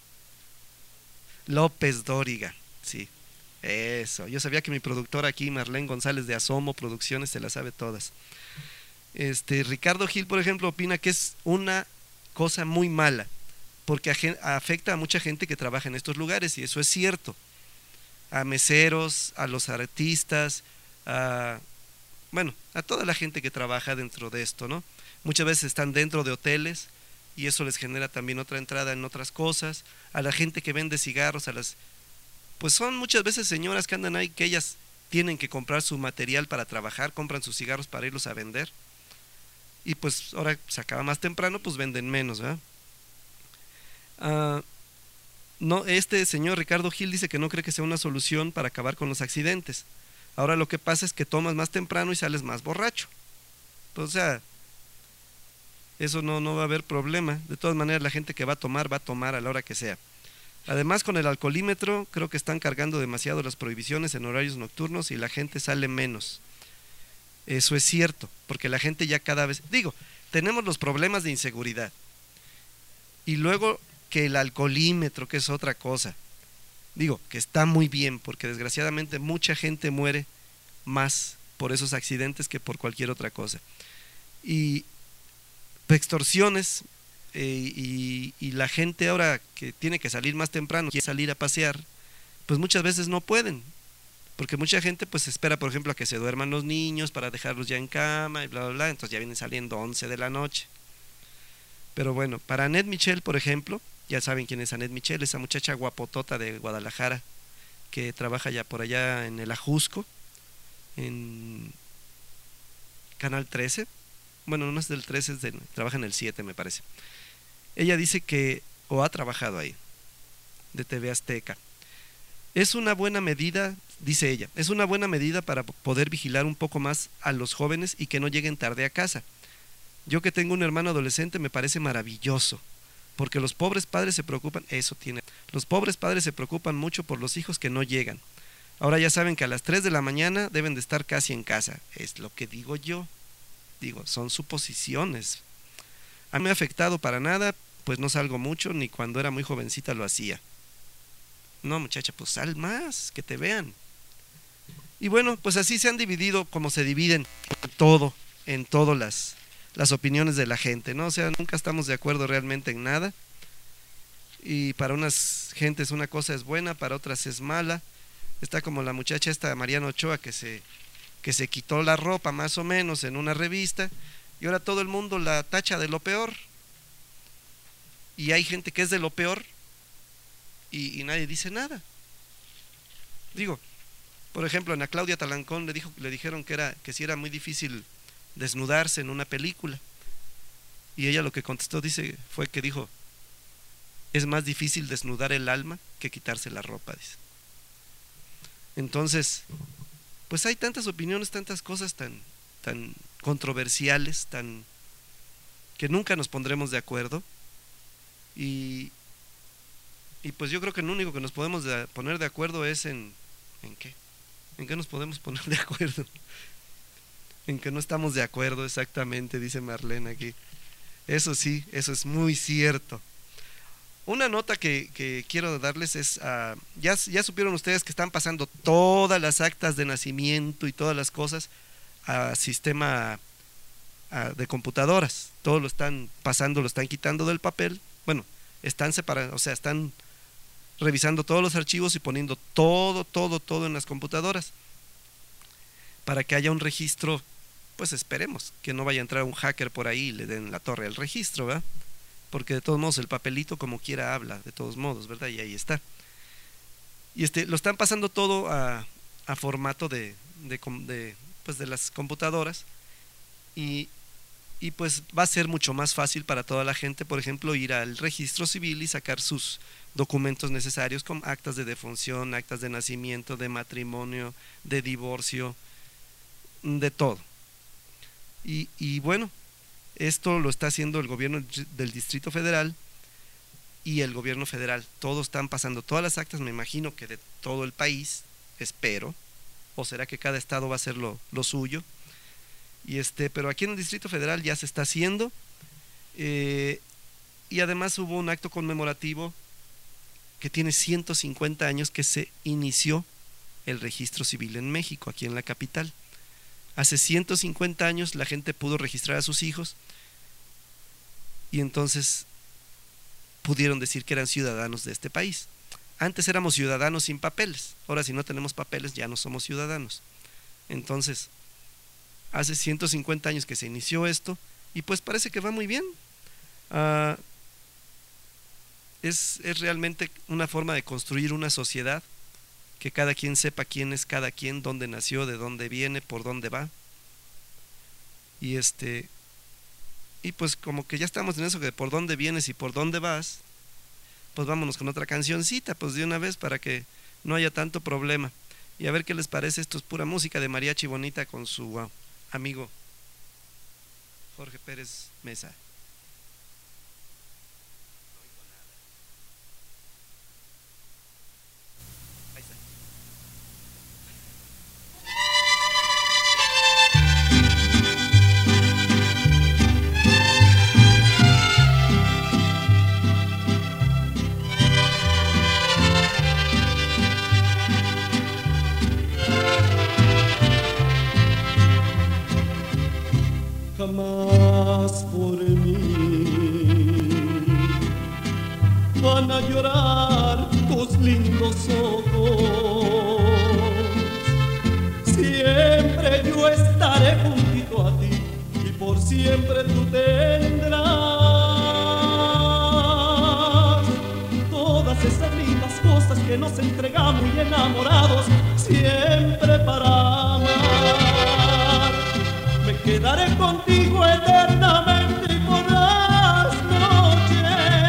López Dóriga, sí. Eso, yo sabía que mi productora aquí, Marlene González de Asomo Producciones, se las sabe todas. Este, Ricardo Gil, por ejemplo, opina que es una cosa muy mala, porque afecta a mucha gente que trabaja en estos lugares, y eso es cierto. A meseros, a los artistas, a, bueno, a toda la gente que trabaja dentro de esto, ¿no? Muchas veces están dentro de hoteles, y eso les genera también otra entrada en otras cosas. A la gente que vende cigarros, a las... pues son muchas veces señoras que andan ahí, que ellas tienen que comprar su material para trabajar, compran sus cigarros para irlos a vender, y pues ahora se acaba más temprano, pues venden menos, ¿verdad? Uh, no, este señor Ricardo Gil dice que no cree que sea una solución para acabar con los accidentes. Ahora lo que pasa es que tomas más temprano y sales más borracho. Pues, o sea, eso no, no va a haber problema. De todas maneras, la gente que va a tomar, va a tomar a la hora que sea. Además, con el alcoholímetro, creo que están cargando demasiado las prohibiciones en horarios nocturnos y la gente sale menos. Eso es cierto, porque la gente ya cada vez... Digo, tenemos los problemas de inseguridad. Y luego que el alcoholímetro, que es otra cosa. Digo, que está muy bien, porque desgraciadamente mucha gente muere más por esos accidentes que por cualquier otra cosa. Y extorsiones... Eh, y, y la gente ahora que tiene que salir más temprano, quiere salir a pasear, pues muchas veces no pueden, porque mucha gente pues espera, por ejemplo, a que se duerman los niños para dejarlos ya en cama y bla bla bla, entonces ya vienen saliendo once de la noche. Pero bueno, para Annette Michel, por ejemplo, ya saben quién es Annette Michel, esa muchacha guapotota de Guadalajara que trabaja ya por allá en el Ajusco, en Canal trece. Bueno, no es del trece, es de, trabaja en el siete, me parece. Ella dice que, o ha trabajado ahí, de T V Azteca. Es una buena medida, dice ella, es una buena medida para poder vigilar un poco más a los jóvenes y que no lleguen tarde a casa. Yo que tengo un hermano adolescente me parece maravilloso, porque los pobres padres se preocupan, eso tiene, los pobres padres se preocupan mucho por los hijos que no llegan. Ahora ya saben que a las tres de la mañana deben de estar casi en casa, es lo que digo yo. Digo, son suposiciones. A mí me ha afectado para nada, pues no salgo mucho, ni cuando era muy jovencita lo hacía. No, muchacha, pues sal más, que te vean. Y bueno, pues así se han dividido como se dividen en todo, en todas las, las opiniones de la gente, ¿no? O sea, nunca estamos de acuerdo realmente en nada. Y para unas gentes una cosa es buena, para otras es mala. Está como la muchacha esta, Mariana Ochoa, que se... que se quitó la ropa más o menos en una revista y ahora todo el mundo la tacha de lo peor, y hay gente que es de lo peor y, y nadie dice nada. Digo, por ejemplo, a Claudia Talancón le, dijo, le dijeron que, era, que si era muy difícil desnudarse en una película, y ella lo que contestó dice, fue que dijo, es más difícil desnudar el alma que quitarse la ropa, dice. Entonces, pues hay tantas opiniones, tantas cosas tan, tan controversiales, tan que nunca nos pondremos de acuerdo, y, y pues yo creo que lo único que nos podemos de, poner de acuerdo es en, ¿en qué? ¿En qué nos podemos poner de acuerdo? En que no estamos de acuerdo, exactamente, dice Marlene aquí. Eso sí, eso es muy cierto. Una nota que, que quiero darles es, uh, ya, ya supieron ustedes que están pasando todas las actas de nacimiento y todas las cosas a sistema uh, de computadoras. Todo lo están pasando, lo están quitando del papel. Bueno, están separados, o sea, están revisando todos los archivos y poniendo todo, todo, todo en las computadoras, para que haya un registro. Pues esperemos que no vaya a entrar un hacker por ahí y le den la torre al registro, ¿verdad? Porque de todos modos el papelito como quiera habla, de todos modos, ¿verdad? Y ahí está. Y este, lo están pasando todo a, a formato de, de, de, pues de las computadoras, y, y pues va a ser mucho más fácil para toda la gente, por ejemplo, ir al registro civil y sacar sus documentos necesarios, como actas de defunción, actas de nacimiento, de matrimonio, de divorcio, de todo. Y, y bueno, esto lo está haciendo el gobierno del Distrito Federal y el gobierno federal. Todos están pasando todas las actas, me imagino que de todo el país, espero, o será que cada estado va a hacer lo, lo suyo. Y este, pero aquí en el Distrito Federal ya se está haciendo, eh, y además hubo un acto conmemorativo que tiene ciento cincuenta años que se inició el registro civil en México, aquí en la capital. Hace ciento cincuenta años la gente pudo registrar a sus hijos y entonces pudieron decir que eran ciudadanos de este país. Antes éramos ciudadanos sin papeles, ahora si no tenemos papeles ya no somos ciudadanos. Entonces, hace ciento cincuenta años que se inició esto y pues parece que va muy bien. Uh, es, es realmente una forma de construir una sociedad, que cada quien sepa quién es cada quien, dónde nació, de dónde viene, por dónde va. Y este y pues como que ya estamos en eso, que por dónde vienes y por dónde vas, pues vámonos con otra cancioncita, pues de una vez, para que no haya tanto problema. Y a ver qué les parece. Esto es pura música de mariachi bonita con su uh, amigo Jorge Pérez Mesa. Jamás por mí van a llorar tus lindos ojos. Siempre yo estaré juntito a ti y por siempre tú tendrás todas esas lindas cosas que nos entregamos y enamorados, siempre para amar. Me quedaré contigo eternamente y por las noches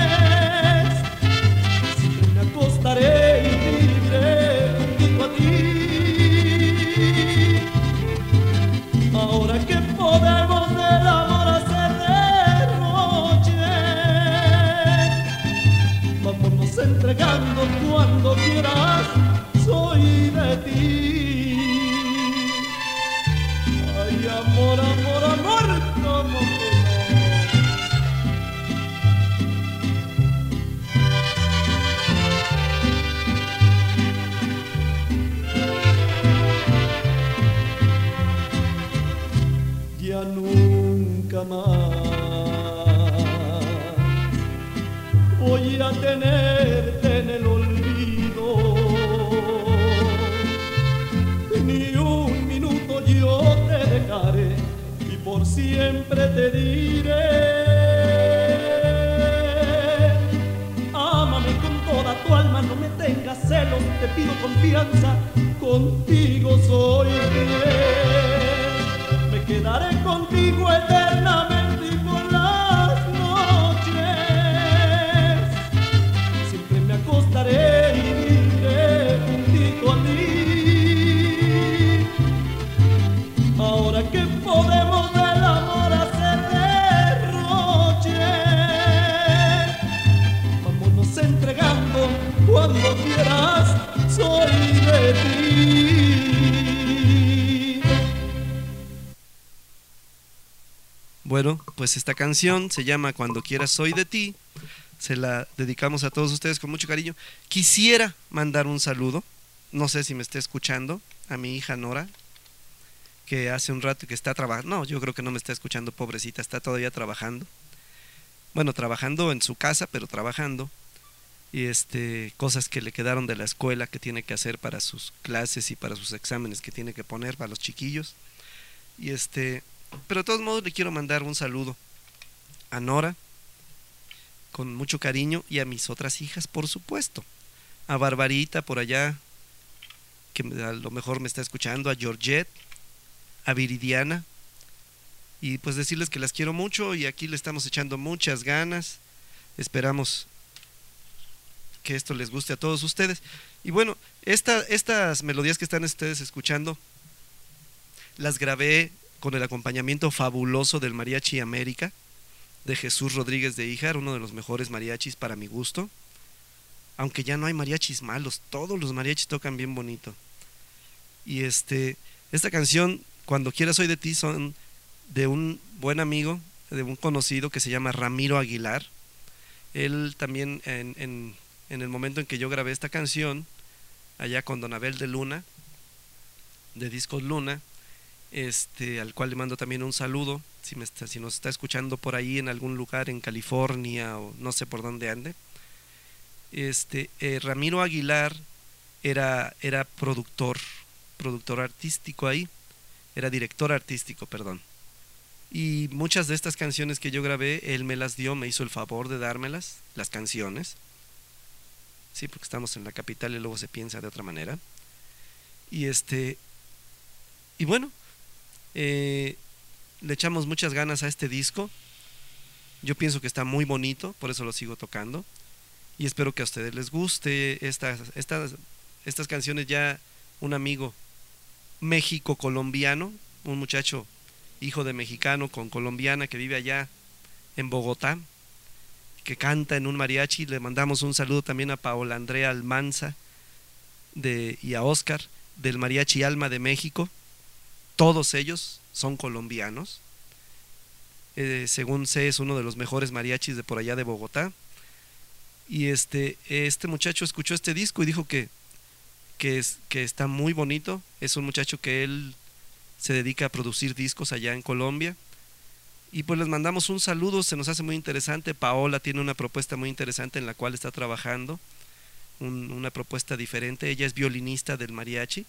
siempre me acostaré y viviré junto a ti. Ahora que podemos del amor hacer derroche, vámonos entregando cuando quieras, soy de ti. Amor, amor, amor, como que no. Ya nunca más voy a tenerte en el olvido, ni un minuto yo te dejaré y por siempre te diré: ámame con toda tu alma, no me tengas celos, te pido confianza, contigo soy fiel. Me quedaré contigo eternamente y por las noches siempre me acostaré y viviré juntico a ti. Ahora que podemos del amor hacer derroche, vámonos entregando cuando quieras, soy de ti. Bueno, pues esta canción se llama Cuando quieras soy de ti. Se la dedicamos a todos ustedes con mucho cariño. Quisiera mandar un saludo, no sé si me está escuchando, a mi hija Nora, que hace un rato que está trabajando. No, yo creo que no me está escuchando, pobrecita, está todavía trabajando. Bueno, trabajando en su casa, pero trabajando. y este, cosas que le quedaron de la escuela que tiene que hacer para sus clases y para sus exámenes que tiene que poner para los chiquillos. Y este, pero de todos modos le quiero mandar un saludo a Nora con mucho cariño y a mis otras hijas, por supuesto. A Barbarita por allá, que a lo mejor me está escuchando, a Georgette, a Viridiana, y pues decirles que las quiero mucho y aquí le estamos echando muchas ganas. Esperamos que esto les guste a todos ustedes. Y bueno, esta, estas melodías que están ustedes escuchando las grabé con el acompañamiento fabuloso del Mariachi América de Jesús Rodríguez de Híjar, uno de los mejores mariachis para mi gusto. Aunque ya no hay mariachis malos, todos los mariachis tocan bien bonito. Y este, esta canción, Cuando quieras soy de ti, son de un buen amigo, de un conocido que se llama Ramiro Aguilar. Él también en, en, en el momento en que yo grabé esta canción, allá con Don Abel de Luna, de Discos Luna, este, al cual le mando también un saludo, si, me está, si nos está escuchando por ahí en algún lugar en California o no sé por dónde ande. Este, eh, Ramiro Aguilar era, era productor, productor artístico ahí, era director artístico, perdón. Y muchas de estas canciones que yo grabé, él me las dio, me hizo el favor de dármelas, las canciones. Sí, porque estamos en la capital y luego se piensa de otra manera. Y este, y bueno, eh, le echamos muchas ganas a este disco. Yo pienso que está muy bonito, por eso lo sigo tocando. Y espero que a ustedes les guste estas, estas, estas canciones. Ya un amigo México colombiano, un muchacho hijo de mexicano con colombiana que vive allá en Bogotá, que canta en un mariachi. Le mandamos un saludo también a Paola Andrea Almanza de, y a Oscar del Mariachi Alma de México. Todos ellos son colombianos. Eh, según sé, es uno de los mejores mariachis de por allá de Bogotá. Y este, este muchacho escuchó este disco y dijo que, que, es, que está muy bonito. Es un muchacho que él se dedica a producir discos allá en Colombia. Y pues les mandamos un saludo, se nos hace muy interesante. Paola tiene una propuesta muy interesante en la cual está trabajando, un, una propuesta diferente. Ella es violinista del mariachi.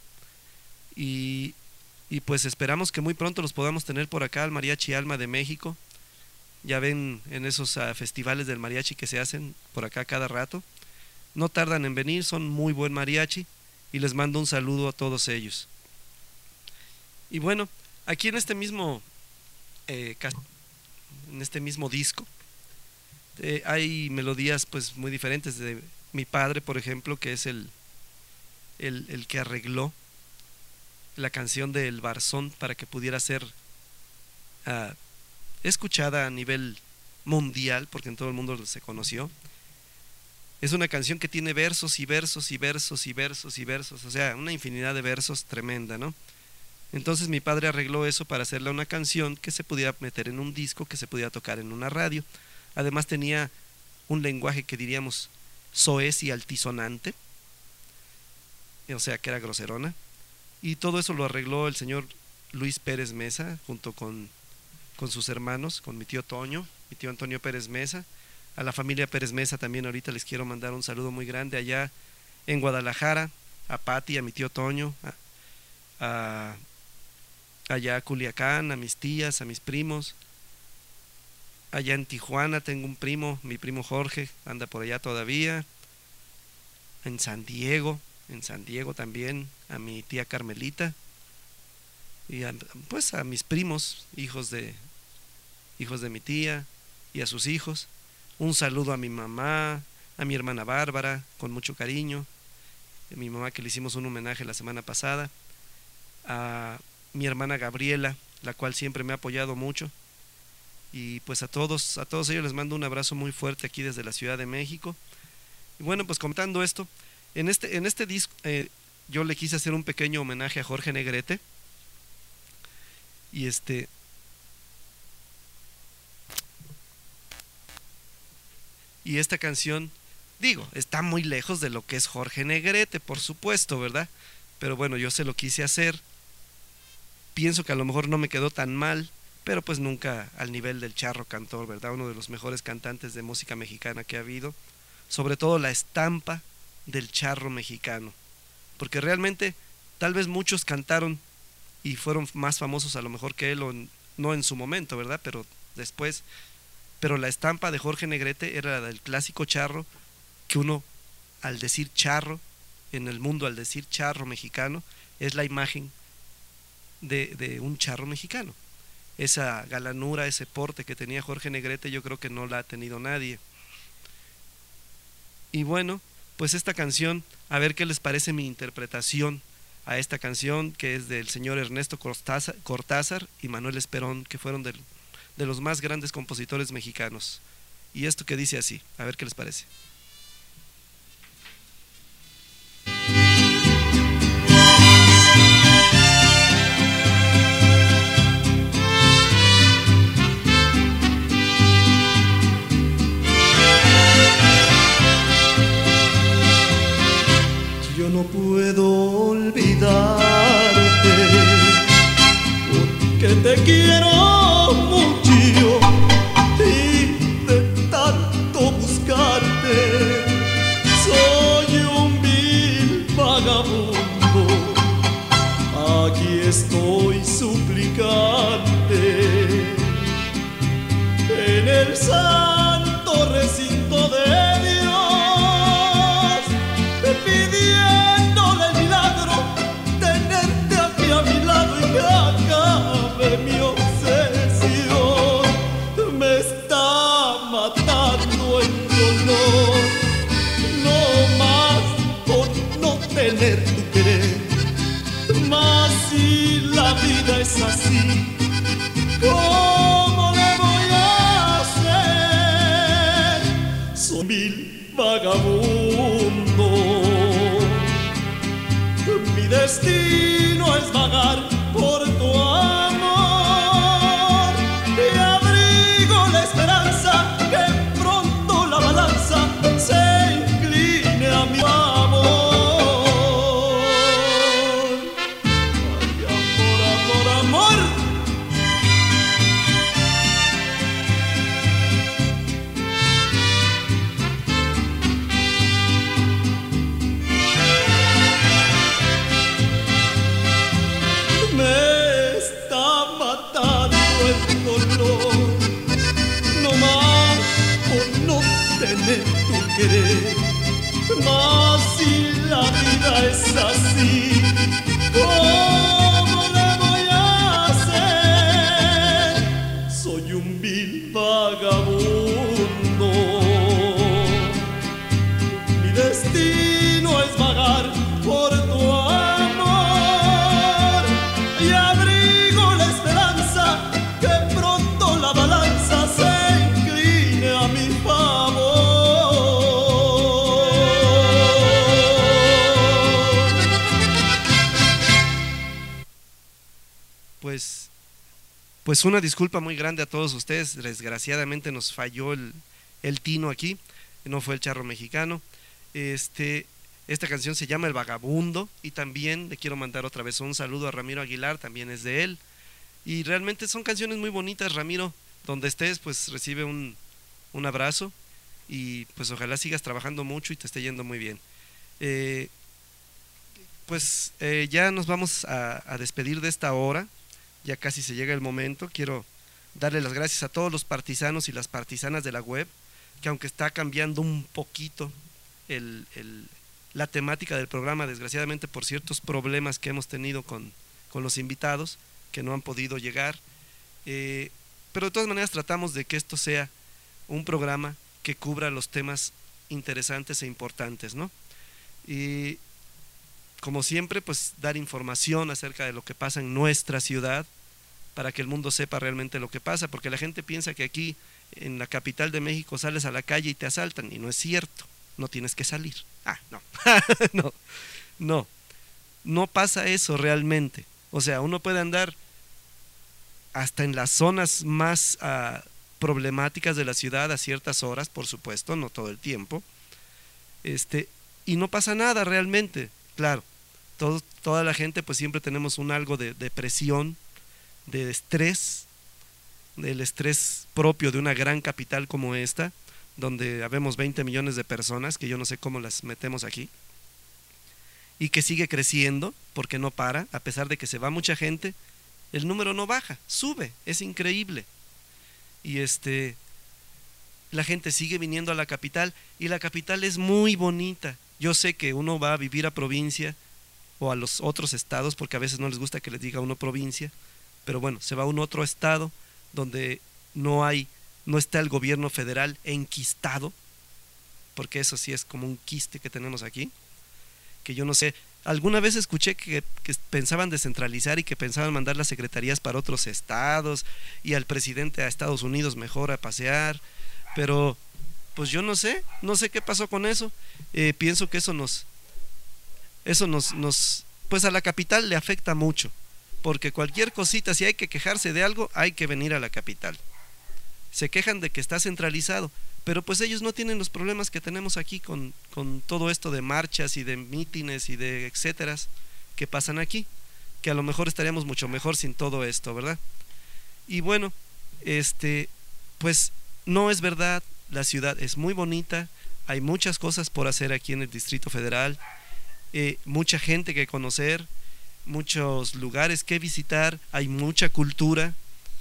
Y, y pues esperamos que muy pronto los podamos tener por acá al Mariachi Alma de México. Ya ven en esos uh, festivales del mariachi que se hacen por acá cada rato. No tardan en venir, son muy buen mariachi y les mando un saludo a todos ellos. Y bueno, aquí en este mismo eh, en este mismo disco eh, hay melodías pues muy diferentes. De mi padre, por ejemplo, que es el, el, el que arregló la canción de El Barzón para que pudiera ser uh, escuchada a nivel mundial, porque en todo el mundo se conoció. Es una canción que tiene versos y versos y versos y versos y versos, o sea, una infinidad de versos tremenda, ¿no? Entonces mi padre arregló eso para hacerle una canción que se pudiera meter en un disco, que se pudiera tocar en una radio. Además tenía un lenguaje que diríamos soez y altisonante, o sea que era groserona. Y todo eso lo arregló el señor Luis Pérez Mesa junto con, con sus hermanos, con mi tío Toño, mi tío Antonio Pérez Mesa. A la familia Pérez Mesa también ahorita les quiero mandar un saludo muy grande allá en Guadalajara, a Pati, a mi tío Toño, a, a, allá a Culiacán, a mis tías, a mis primos. Allá en Tijuana tengo un primo, mi primo Jorge, anda por allá todavía. En San Diego, en San Diego también, a mi tía Carmelita. Y a, pues a mis primos, hijos de, hijos de mi tía y a sus hijos. Un saludo a mi mamá, a mi hermana Bárbara, con mucho cariño. A mi mamá que le hicimos un homenaje la semana pasada. A mi hermana Gabriela, la cual siempre me ha apoyado mucho. Y pues a todos, a todos ellos les mando un abrazo muy fuerte aquí desde la Ciudad de México. Y bueno, pues contando esto, en este, en este disco eh, yo le quise hacer un pequeño homenaje a Jorge Negrete. Y este... Y esta canción, digo, está muy lejos de lo que es Jorge Negrete, por supuesto, ¿verdad? Pero bueno, yo se lo quise hacer. Pienso que a lo mejor no me quedó tan mal, pero pues nunca al nivel del Charro Cantor, ¿verdad? Uno de los mejores cantantes de música mexicana que ha habido, sobre todo la estampa del charro mexicano, porque realmente tal vez muchos cantaron y fueron más famosos a lo mejor que él, o no en su momento, ¿verdad? Pero después, pero la estampa de Jorge Negrete era la del clásico charro, que uno al decir charro, en el mundo al decir charro mexicano, es la imagen de, de un charro mexicano. Esa galanura, ese porte que tenía Jorge Negrete, yo creo que no la ha tenido nadie. Y bueno, pues esta canción, a ver qué les parece mi interpretación a esta canción, que es del señor Ernesto Cortázar, Cortázar y Manuel Esperón, que fueron del, de los más grandes compositores mexicanos. Y esto que dice así, a ver qué les parece. Yo no puedo olvidarte, porque te quiero mucho y de tanto buscarte soy un vil vagabundo. Aquí estoy suplicante en el santo recinto de pidiéndole el milagro, tenerte aquí a mi lado y que acabe mi obsesión. Me está matando el dolor, no más por no tener tu querer. Mas si la vida es así, ¿cómo le voy a hacer? Soy mil vagabundo. Mi destino es vagar por tu amor y abrigo la esperanza que pronto la balanza se incline a mi favor. Ay, amor, amor, amor. Tu querer, mas si la vida es así, ¿cómo le voy a hacer? Soy un vil vagabundo. Mi destino es vagar por tu amor y abrigo la esperanza que pronto la balanza se incline a mi favor. Pues, pues una disculpa muy grande a todos ustedes. Desgraciadamente nos falló el, el tino aquí, no fue el charro mexicano. Este, esta canción se llama El Vagabundo, y también le quiero mandar otra vez un saludo a Ramiro Aguilar, también es de él. Y realmente son canciones muy bonitas, Ramiro. Donde estés, pues recibe un, un abrazo y pues ojalá sigas trabajando mucho y te esté yendo muy bien. Eh, pues eh, ya nos vamos a, a despedir de esta hora. Ya casi se llega el momento. Quiero darle las gracias a todos los partisanos y las partisanas de la web, que aunque está cambiando un poquito el, el, la temática del programa, desgraciadamente por ciertos problemas que hemos tenido con, con los invitados, que no han podido llegar, eh, pero de todas maneras tratamos de que esto sea un programa que cubra los temas interesantes e importantes, ¿no? Y como siempre, pues dar información acerca de lo que pasa en nuestra ciudad, para que el mundo sepa realmente lo que pasa, porque la gente piensa que aquí en la capital de México sales a la calle y te asaltan, y no es cierto, no tienes que salir. Ah, no, no, no, no pasa eso realmente. O sea, uno puede andar hasta en las zonas más uh, problemáticas de la ciudad a ciertas horas, por supuesto, no todo el tiempo, este, y no pasa nada realmente. Claro, todo, toda la gente pues siempre tenemos un algo de depresión, de estrés, del estrés propio de una gran capital como esta, donde habemos veinte millones de personas, que yo no sé cómo las metemos aquí, y que sigue creciendo porque no para, a pesar de que se va mucha gente, el número no baja, sube, es increíble. Y este, la gente sigue viniendo a la capital, y la capital es muy bonita. Yo sé que uno va a vivir a provincia o a los otros estados, porque a veces no les gusta que les diga uno provincia, pero bueno, se va a un otro estado donde no hay, no está el gobierno federal enquistado, porque eso sí es como un quiste que tenemos aquí, que yo no sé, alguna vez escuché que, que pensaban descentralizar y que pensaban mandar las secretarías para otros estados y al presidente a Estados Unidos mejor a pasear, pero pues yo no sé, no sé qué pasó con eso. Eh, pienso que eso nos, eso nos, nos, pues a la capital le afecta mucho, porque cualquier cosita, si hay que quejarse de algo, hay que venir a la capital. Se quejan de que está centralizado, pero pues ellos no tienen los problemas que tenemos aquí con, con todo esto de marchas y de mítines y de etcétera que pasan aquí, que a lo mejor estaríamos mucho mejor sin todo esto, ¿verdad? Y bueno, este, pues no es verdad, la ciudad es muy bonita, hay muchas cosas por hacer aquí en el Distrito Federal, eh, mucha gente que conocer, muchos lugares que visitar, hay mucha cultura,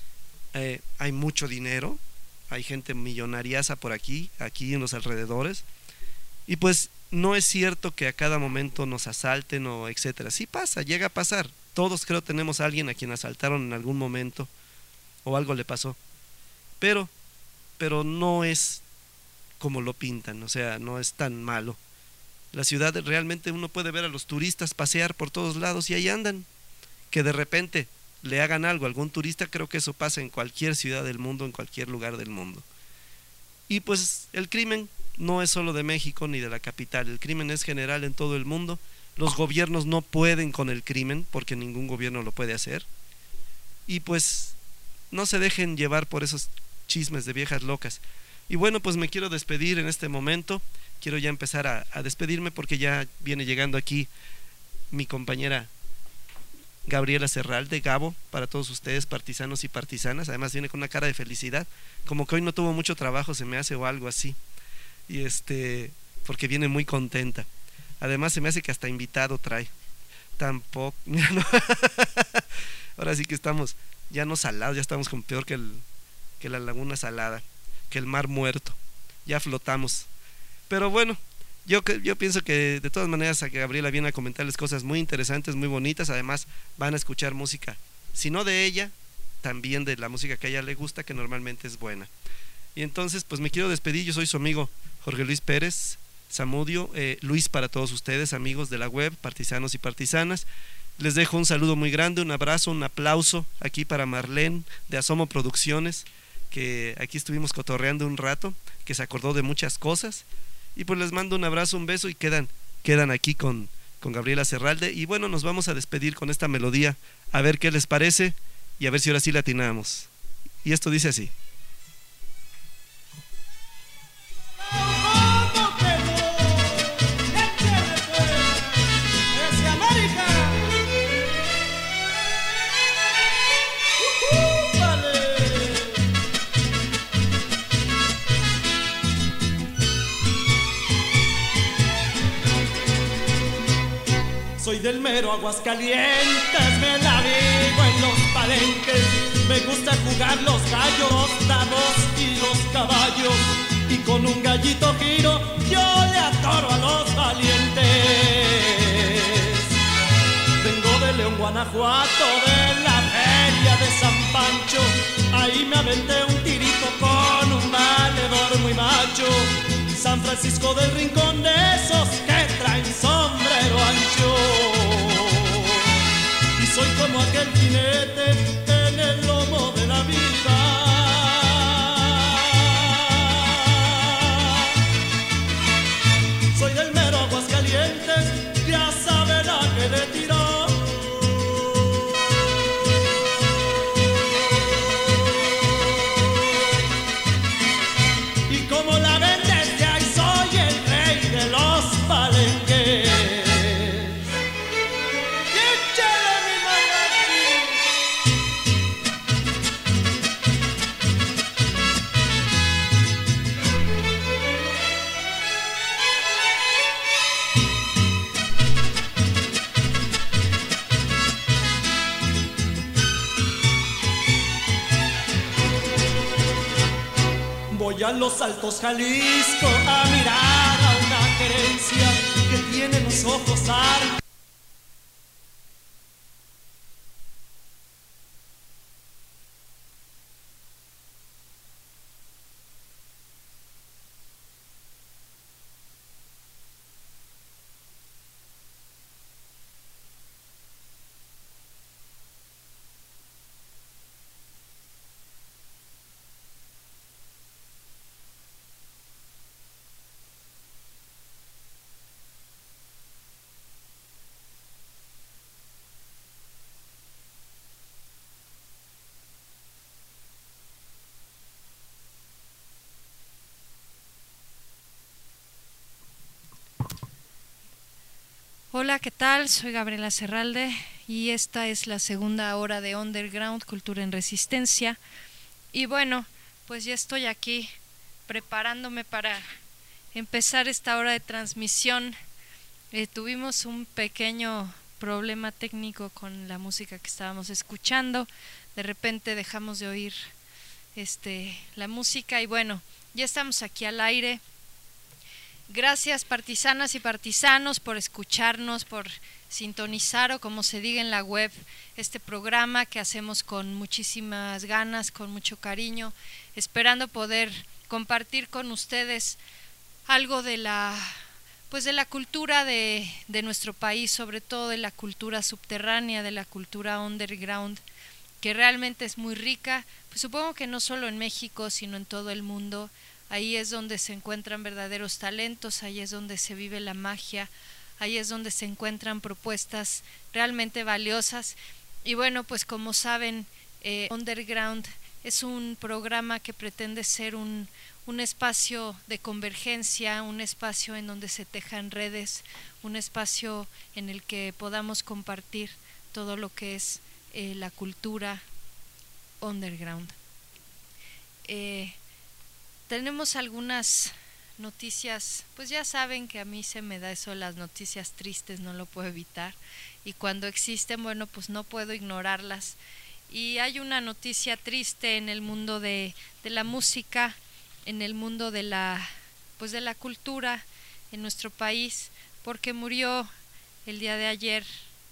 eh, hay mucho dinero, hay gente millonariaza por aquí, aquí en los alrededores, y pues no es cierto que a cada momento nos asalten o etcétera. Sí pasa, llega a pasar. Todos creo tenemos a alguien a quien asaltaron en algún momento o algo le pasó, pero, pero no es como lo pintan, o sea, no es tan malo. La ciudad realmente uno puede ver a los turistas pasear por todos lados y ahí andan, que de repente le hagan algo a algún turista, creo que eso pasa en cualquier ciudad del mundo, en cualquier lugar del mundo. Y pues el crimen no es solo de México ni de la capital, el crimen es general en todo el mundo. Los gobiernos no pueden con el crimen, porque ningún gobierno lo puede hacer, y pues no se dejen llevar por esos chismes de viejas locas. Y bueno, pues me quiero despedir en este momento, quiero ya empezar a, a despedirme, porque ya viene llegando aquí mi compañera Gabriela Serralde, Gabo, para todos ustedes, partisanos y partisanas. Además viene con una cara de felicidad, como que hoy no tuvo mucho trabajo, se me hace, o algo así, y este, porque viene muy contenta. Además se me hace que hasta invitado trae. Tampoco, mira, no. Ahora sí que estamos ya no salados, ya estamos con peor que, el, que la laguna salada, que el mar muerto, ya flotamos. Pero bueno, Yo, yo pienso que de todas maneras a Gabriela viene a comentarles cosas muy interesantes, muy bonitas. Además van a escuchar música, si no de ella, también de la música que a ella le gusta, que normalmente es buena. Y entonces pues me quiero despedir. Yo soy su amigo Jorge Luis Pérez Zamudio, eh, Luis para todos ustedes, amigos de la web, partisanos y partisanas. Les dejo un saludo muy grande, un abrazo, un aplauso aquí para Marlene de Asomo Producciones, que aquí estuvimos cotorreando un rato, que se acordó de muchas cosas. Y pues les mando un abrazo, un beso, y quedan, quedan aquí con, con Gabriela Serralde. Y bueno, nos vamos a despedir con esta melodía, a ver qué les parece y a ver si ahora sí la atinamos. Y esto dice así. Soy del mero Aguascalientes, me la vivo en los palenques. Me gusta jugar los gallos, los dados y los caballos. Y con un gallito giro yo le atoro a los valientes. Vengo de León, Guanajuato, de la feria de San Pancho. Ahí me aventé un tirito con un valedor muy macho. San Francisco del Rincón, de esos que traen sombrero ancho. Y soy como aquel jinete en el lomo de la vida. Soy del mero Aguascalientes, ya saben a qué le tiró. Y como la ven desde ahí, soy el rey de los palos. voy a los Altos Jalisco a mirar a una querencia que tiene los ojos arcos. Hola, ¿qué tal? Soy Gabriela Serralde y esta es la segunda hora de Underground, Cultura en Resistencia. Y bueno, pues ya estoy aquí preparándome para empezar esta hora de transmisión. Eh, tuvimos un pequeño problema técnico con la música que estábamos escuchando. De repente dejamos de oír este, la música y bueno, ya estamos aquí al aire. Gracias partisanas y partisanos por escucharnos, por sintonizar o como se diga en la web este programa que hacemos con muchísimas ganas, con mucho cariño, esperando poder compartir con ustedes algo de la pues de la cultura de, de nuestro país, sobre todo de la cultura subterránea, de la cultura underground, que realmente es muy rica, pues supongo que no solo en México, sino en todo el mundo. Ahí es donde se encuentran verdaderos talentos, ahí es donde se vive la magia, ahí es donde se encuentran propuestas realmente valiosas. Y bueno, pues como saben, eh, Underground es un programa que pretende ser un, un espacio de convergencia, un espacio en donde se tejan redes, un espacio en el que podamos compartir todo lo que es eh, la cultura underground. Eh, Tenemos algunas noticias, pues ya saben que a mí se me da eso, las noticias tristes, no lo puedo evitar, y cuando existen, bueno, pues no puedo ignorarlas. Y hay una noticia triste en el mundo de, de la música, en el mundo de la, pues de la cultura en nuestro país, porque murió el día de ayer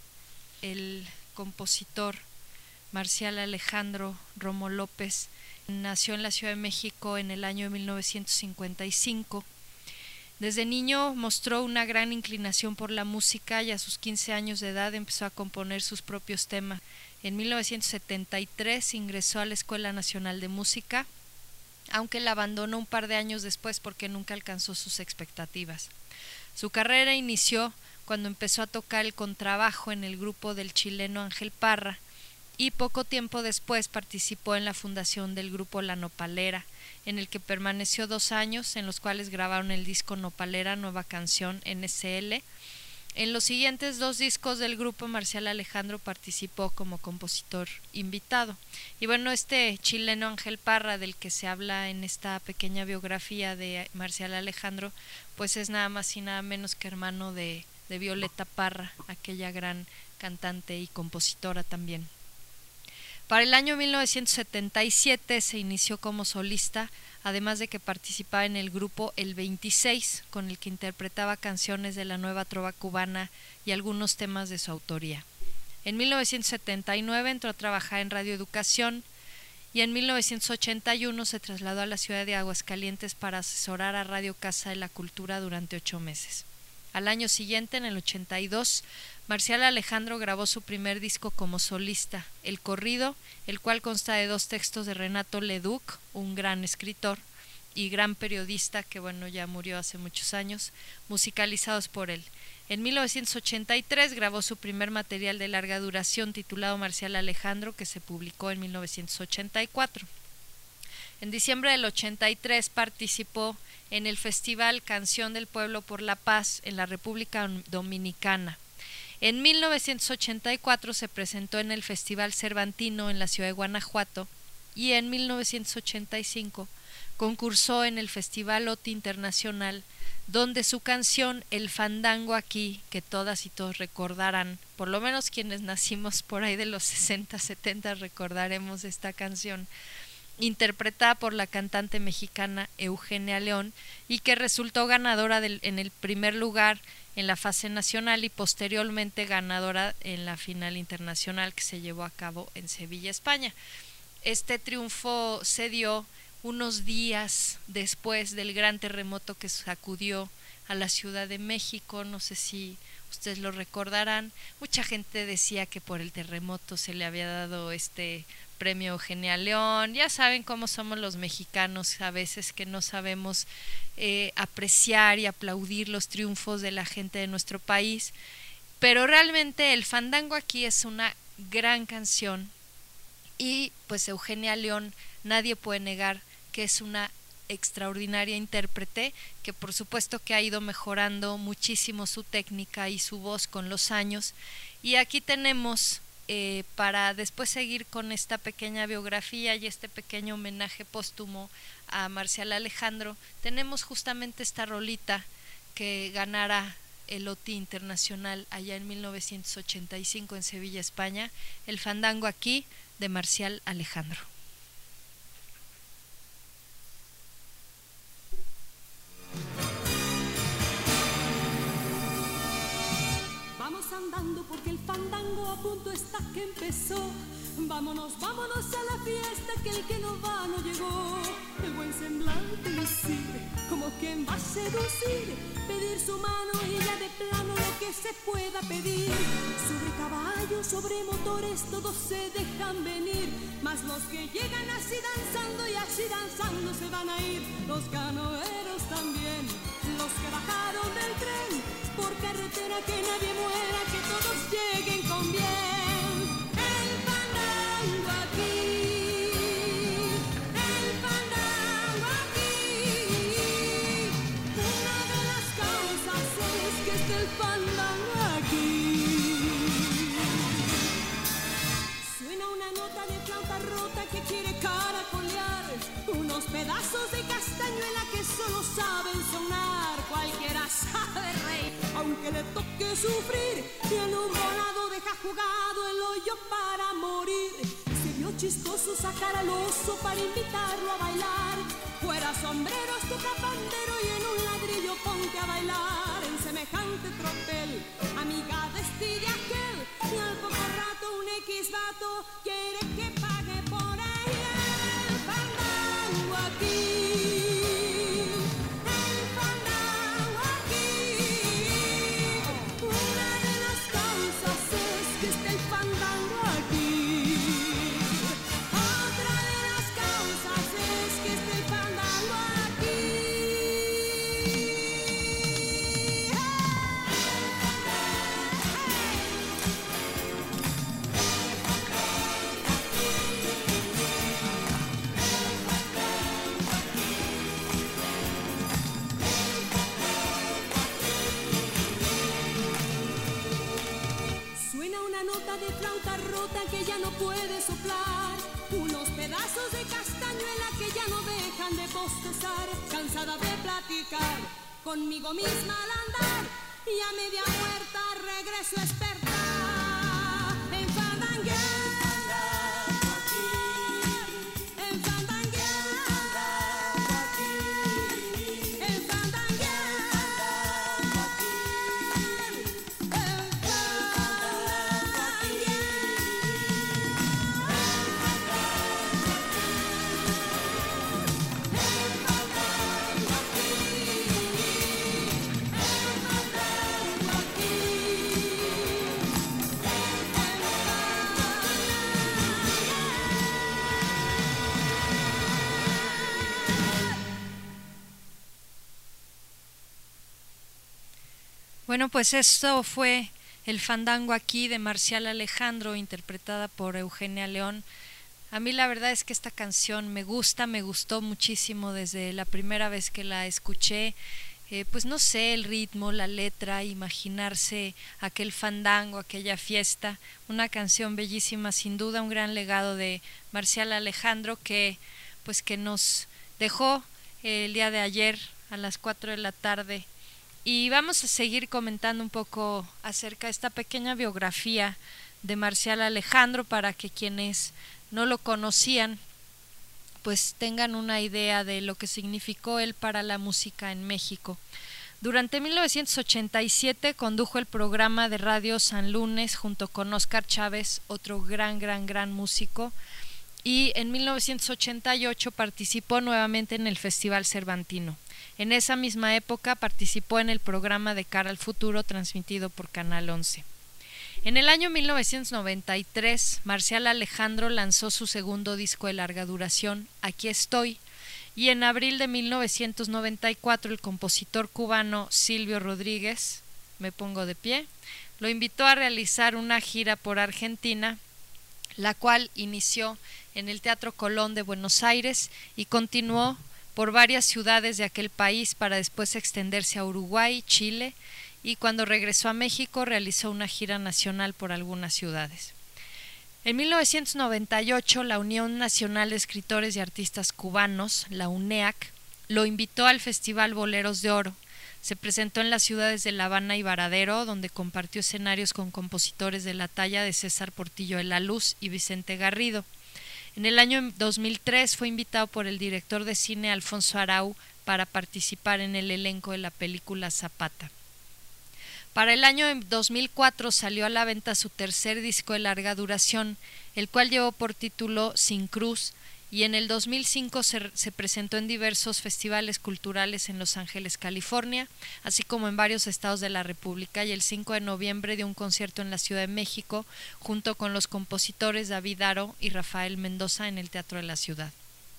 el compositor Marcial Alejandro Romo López. Nació en la Ciudad de México en el año mil novecientos cincuenta y cinco. Desde niño mostró una gran inclinación por la música y a sus quince años de edad empezó a componer sus propios temas. En mil novecientos setenta y tres ingresó a la Escuela Nacional de Música, aunque la abandonó un par de años después porque nunca alcanzó sus expectativas. Su carrera inició cuando empezó a tocar el contrabajo en el grupo del chileno Ángel Parra, y poco tiempo después participó en la fundación del grupo La Nopalera, en el que permaneció dos años, en los cuales grabaron el disco Nopalera Nueva Canción N S L. En los siguientes dos discos del grupo, Marcial Alejandro participó como compositor invitado. Y bueno, este chileno Ángel Parra, del que se habla en esta pequeña biografía de Marcial Alejandro, pues es nada más y nada menos que hermano de, de Violeta Parra, aquella gran cantante y compositora también. Para el año mil novecientos setenta y siete se inició como solista, además de que participaba en el grupo El veintiséis, con el que interpretaba canciones de la nueva trova cubana y algunos temas de su autoría. En mil novecientos setenta y nueve entró a trabajar en Radio Educación y en mil novecientos ochenta y uno se trasladó a la ciudad de Aguascalientes para asesorar a Radio Casa de la Cultura durante ocho meses. Al año siguiente, en el ochenta y dos, Marcial Alejandro grabó su primer disco como solista, El Corrido, el cual consta de dos textos de Renato Leduc, un gran escritor y gran periodista que bueno ya murió hace muchos años, musicalizados por él. En mil novecientos ochenta y tres grabó su primer material de larga duración titulado Marcial Alejandro, que se publicó en mil novecientos ochenta y cuatro. En diciembre del ochenta y tres participó en el Festival Canción del Pueblo por la Paz en la República Dominicana. En mil novecientos ochenta y cuatro se presentó en el Festival Cervantino en la ciudad de Guanajuato y en mil novecientos ochenta y cinco concursó en el Festival O T I Internacional, donde su canción El Fandango Aquí, que todas y todos recordarán, por lo menos quienes nacimos por ahí de los sesenta, setenta recordaremos esta canción, interpretada por la cantante mexicana Eugenia León y que resultó ganadora del, en el primer lugar en la fase nacional y posteriormente ganadora en la final internacional que se llevó a cabo en Sevilla, España. Este triunfo se dio unos días después del gran terremoto que sacudió a la Ciudad de México. No sé si ustedes lo recordarán. Mucha gente decía que por el terremoto se le había dado este premio Eugenia León. Ya saben cómo somos los mexicanos, a veces que no sabemos eh, apreciar y aplaudir los triunfos de la gente de nuestro país, pero realmente el fandango aquí es una gran canción y pues Eugenia León, nadie puede negar que es una extraordinaria intérprete, que por supuesto que ha ido mejorando muchísimo su técnica y su voz con los años. Y aquí tenemos Eh, para después seguir con esta pequeña biografía y este pequeño homenaje póstumo a Marcial Alejandro, tenemos justamente esta rolita que ganara el O T I internacional allá en mil novecientos ochenta y cinco en Sevilla, España, el fandango aquí de Marcial Alejandro. Vamos andando porque el fandango a punto está que empezó. Vámonos, vámonos a la fiesta que el que no va no llegó. El buen semblante lucir, como quien va a seducir, pedir su mano y ya de plano lo que se pueda pedir. Sobre caballos, sobre motores, todos se dejan venir, mas los que llegan así danzando y así danzando se van a ir. Los canoeros también, los que bajaron del tren, por carretera que nadie muera, que todos lleguen con bien. El fandango aquí, el fandango aquí. Una de las causas es que esté el fandango aquí. Suena una nota de flauta rota que quiere caracolear, unos pedazos de castañuela que solo saben sonar. Cualquiera sabe reír, aunque le toque sufrir, y en un volado deja jugado el hoyo para morir. Se vio chistoso sacar al oso para invitarlo a bailar. Fuera sombreros, toca pandero y en un ladrillo ponte a bailar. En semejante tropel, amiga de este y de aquel, y al poco rato un X vato quiere que pague por ella. El fandango aquí. De flauta rota que ya no puede soplar, unos pedazos de castañuela que ya no dejan de bostezar. Cansada de platicar conmigo misma al andar, y a media muerta regreso a despertar. En fandanguear, en fandanguear, en fandanguear. Bueno, pues esto fue el fandango aquí de Marcial Alejandro, interpretada por Eugenia León. A mí la verdad es que esta canción me gusta, me gustó muchísimo desde la primera vez que la escuché. Eh, pues no sé, el ritmo, la letra, imaginarse aquel fandango, aquella fiesta, una canción bellísima, sin duda un gran legado de Marcial Alejandro que pues que nos dejó eh, el día de ayer a las cuatro de la tarde. Y vamos a seguir comentando un poco acerca de esta pequeña biografía de Marcial Alejandro para que quienes no lo conocían pues tengan una idea de lo que significó él para la música en México. Durante mil novecientos ochenta y siete condujo el programa de radio San Lunes junto con Óscar Chávez, otro gran, gran, gran músico, y en mil novecientos ochenta y ocho participó nuevamente en el Festival Cervantino. En esa misma época participó en el programa de Cara al Futuro transmitido por Canal once. En el año mil novecientos noventa y tres, Marcial Alejandro lanzó su segundo disco de larga duración, Aquí estoy, y en abril de mil novecientos noventa y cuatro el compositor cubano Silvio Rodríguez, me pongo de pie, lo invitó a realizar una gira por Argentina, la cual inició en el Teatro Colón de Buenos Aires y continuó por varias ciudades de aquel país para después extenderse a Uruguay, Chile, y cuando regresó a México realizó una gira nacional por algunas ciudades. En mil novecientos noventa y ocho, la Unión Nacional de Escritores y Artistas Cubanos, la UNEAC, lo invitó al Festival Boleros de Oro. Se presentó en las ciudades de La Habana y Varadero, donde compartió escenarios con compositores de la talla de César Portillo de la Luz y Vicente Garrido. En el año dos mil tres fue invitado por el director de cine Alfonso Arau para participar en el elenco de la película Zapata. Para el año dos mil cuatro salió a la venta su tercer disco de larga duración, el cual llevó por título Sin Cruz, y en el dos mil cinco se, se presentó en diversos festivales culturales en Los Ángeles, California, así como en varios estados de la República, y el cinco de noviembre dio un concierto en la Ciudad de México junto con los compositores David Aro y Rafael Mendoza en el Teatro de la Ciudad.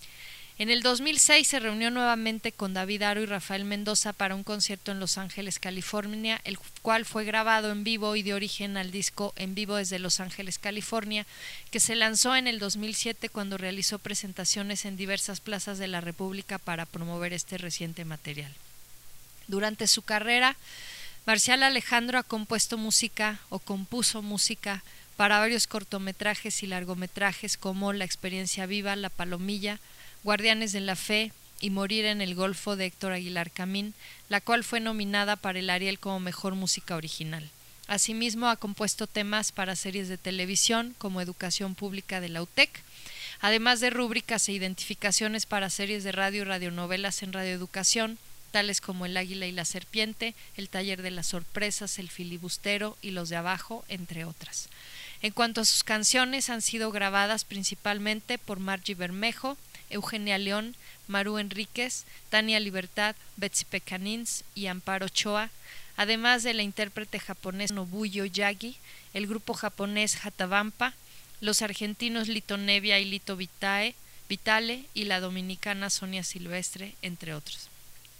En el dos mil seis se reunió nuevamente con David Aro y Rafael Mendoza para un concierto en Los Ángeles, California, el cual fue grabado en vivo y dio origen al disco En Vivo desde Los Ángeles, California, que se lanzó en el dos mil siete cuando realizó presentaciones en diversas plazas de la República para promover este reciente material. Durante su carrera, Marcial Alejandro ha compuesto música o compuso música para varios cortometrajes y largometrajes como La Experiencia Viva, La Palomilla, Guardianes de la Fe y Morir en el Golfo de Héctor Aguilar Camín, la cual fue nominada para el Ariel como Mejor Música Original. Asimismo, ha compuesto temas para series de televisión como Educación Pública de la U T E C, además de rúbricas e identificaciones para series de radio y radionovelas en radioeducación, tales como El Águila y la Serpiente, El Taller de las Sorpresas, El Filibustero y Los de Abajo, entre otras. En cuanto a sus canciones, han sido grabadas principalmente por Margie Bermejo, Eugenia León, Maru Enríquez, Tania Libertad, Betsy Pecanins y Amparo Ochoa, además de la intérprete japonesa Nobuyo Yagi, el grupo japonés Hatabampa, los argentinos Lito Nevia y Lito Vitae, Vitale y la dominicana Sonia Silvestre, entre otros.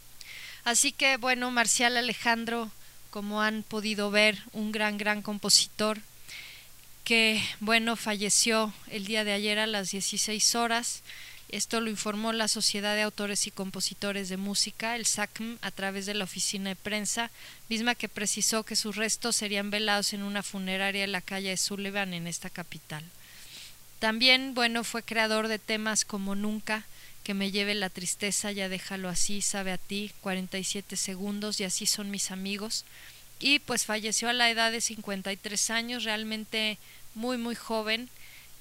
Así que bueno, Marcial Alejandro, como han podido ver, un gran, gran compositor que, bueno, falleció el día de ayer a las dieciséis horas. Esto lo informó la Sociedad de Autores y Compositores de Música, el S A C M, a través de la oficina de prensa, misma que precisó que sus restos serían velados en una funeraria en la calle de Sullivan, en esta capital. También, bueno, fue creador de temas como Nunca, Que me lleve la tristeza, Ya déjalo así, Sabe a ti, cuarenta y siete segundos y Así son mis amigos. Y pues falleció a la edad de cincuenta y tres años, realmente muy, muy joven.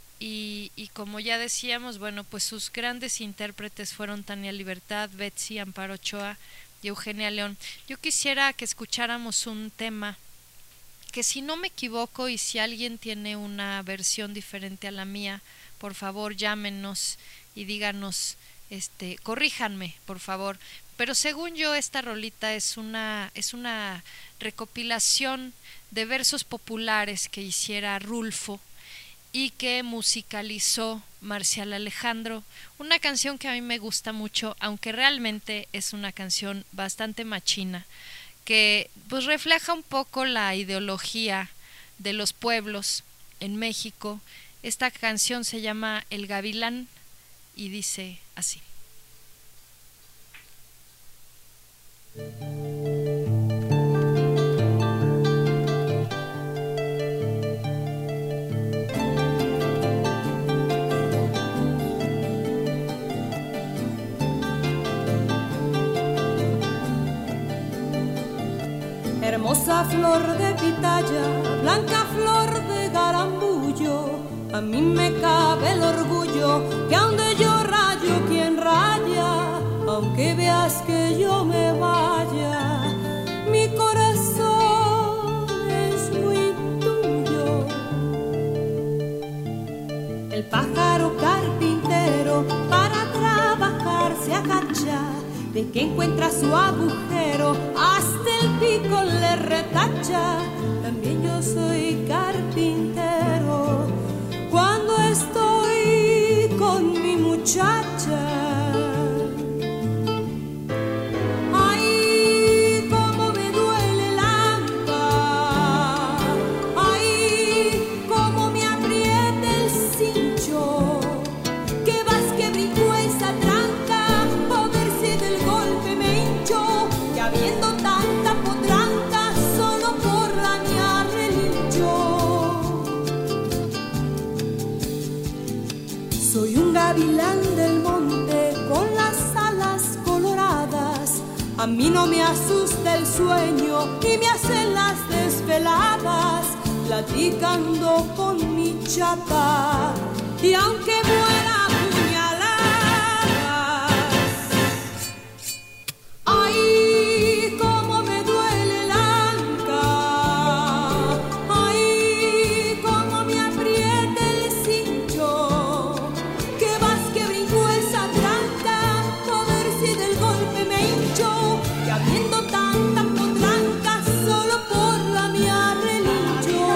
Y, y como ya decíamos, bueno, pues sus grandes intérpretes fueron Tania Libertad, Betsy, Amparo Ochoa y Eugenia León. Yo quisiera que escucháramos un tema que, si no me equivoco, y si alguien tiene una versión diferente a la mía, por favor llámenos y díganos, este, corríjanme, por favor. Pero según yo, esta rolita es una, es una recopilación de versos populares que hiciera Rulfo y que musicalizó Marcial Alejandro, una canción que a mí me gusta mucho, aunque realmente es una canción bastante machina, que pues refleja un poco la ideología de los pueblos en México. Esta canción se llama El Gavilán y dice así. Hermosa flor de pitaya, blanca flor de garambullo, a mí me cabe el orgullo que aunque yo rayo yo quien raya, aunque veas que yo me vaya, mi corazón es muy tuyo. El pájaro carpintero para trabajar se agacha, de que encuentra su agujero hasta el pico le retacha. También yo soy carpintero cuando estoy con mi muchacha. Ay, cómo me duele el anca, ay, cómo me aprieta el cincho, que vas que brinco esa tranca, a ver si del golpe me hincho, que habiendo tanta potranca, solo por la mía relincho. Soy un gavilán del monte con las alas coloradas, a mí no me asusta el sueño ni me hacen las desveladas, platicando con mi chata, y aunque muera a puñaladas, ay, cómo me duele el anca, ay, cómo me aprieta el cincho, que vas que brinco esa tranca, a ver si del golpe me hincho, que habiendo tanta potranca, solo por la mía relincho.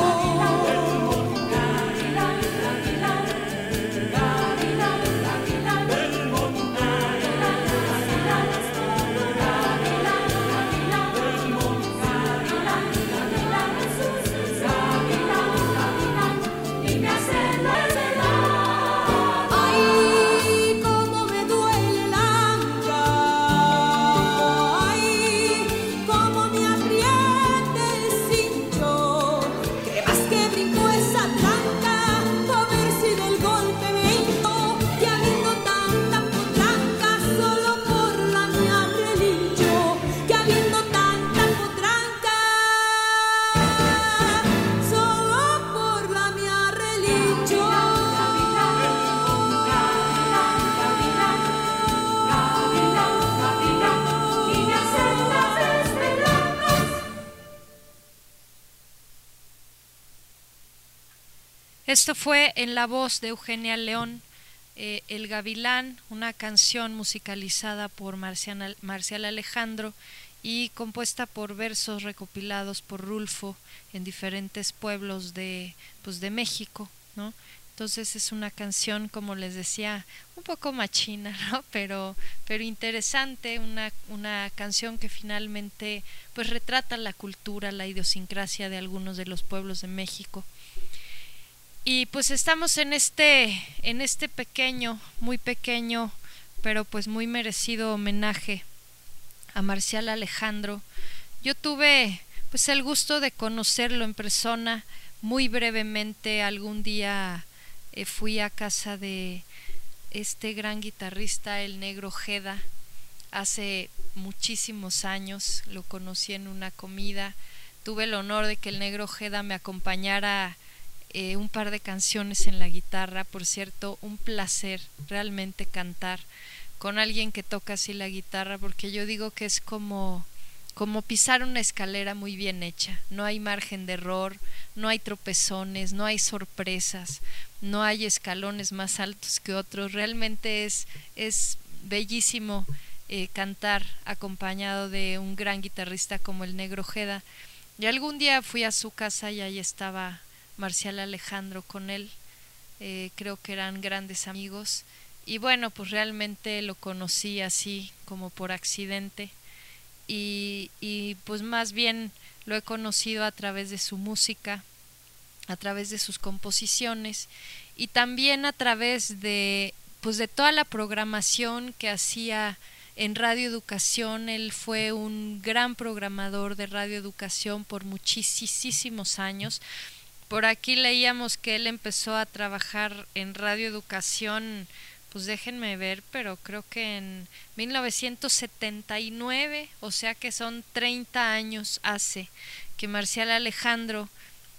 Ay, cómo me duele el anca, ay, cómo me aprieta el cincho, que más que brinco esa tranca, a ver si del golpe me hincho, que habiendo tanta potranca, solo por la mía relincho, que habiendo tanta potranca, solo por la mía relincho. Esto fue en la voz de Eugenia León, eh, El Gavilán, una canción musicalizada por Marcial, Marcial Alejandro y compuesta por versos recopilados por Rulfo en diferentes pueblos de, pues de México, ¿no? Entonces es una canción, como les decía, un poco machina, ¿no? Pero, pero interesante, una, una canción que finalmente pues retrata la cultura, la idiosincrasia de algunos de los pueblos de México. Y pues estamos en este, en este pequeño, muy pequeño, pero pues muy merecido homenaje a Marcial Alejandro. Yo tuve pues el gusto de conocerlo en persona muy brevemente. Algún día eh, fui a casa de este gran guitarrista, el Negro Ojeda, hace muchísimos años. Lo conocí en una comida. Tuve el honor de que el Negro Ojeda me acompañara Eh, un par de canciones en la guitarra. Por cierto, un placer realmente cantar con alguien que toca así la guitarra, porque yo digo que es como, como pisar una escalera muy bien hecha. No hay margen de error, no hay tropezones, no hay sorpresas, no hay escalones más altos que otros. Realmente es, es bellísimo eh, cantar acompañado de un gran guitarrista como el Negro Ojeda. Y algún día fui a su casa y ahí estaba Marcial Alejandro con él, eh, creo que eran grandes amigos, y bueno, pues realmente lo conocí así como por accidente, y, y pues más bien lo he conocido a través de su música, a través de sus composiciones, y también a través de pues de toda la programación que hacía en Radio Educación. Él fue un gran programador de Radio Educación por muchísimos años. Por aquí leíamos que él empezó a trabajar en Radio Educación, pues déjenme ver, pero creo que en mil novecientos setenta y nueve, o sea que son treinta años hace que Marcial Alejandro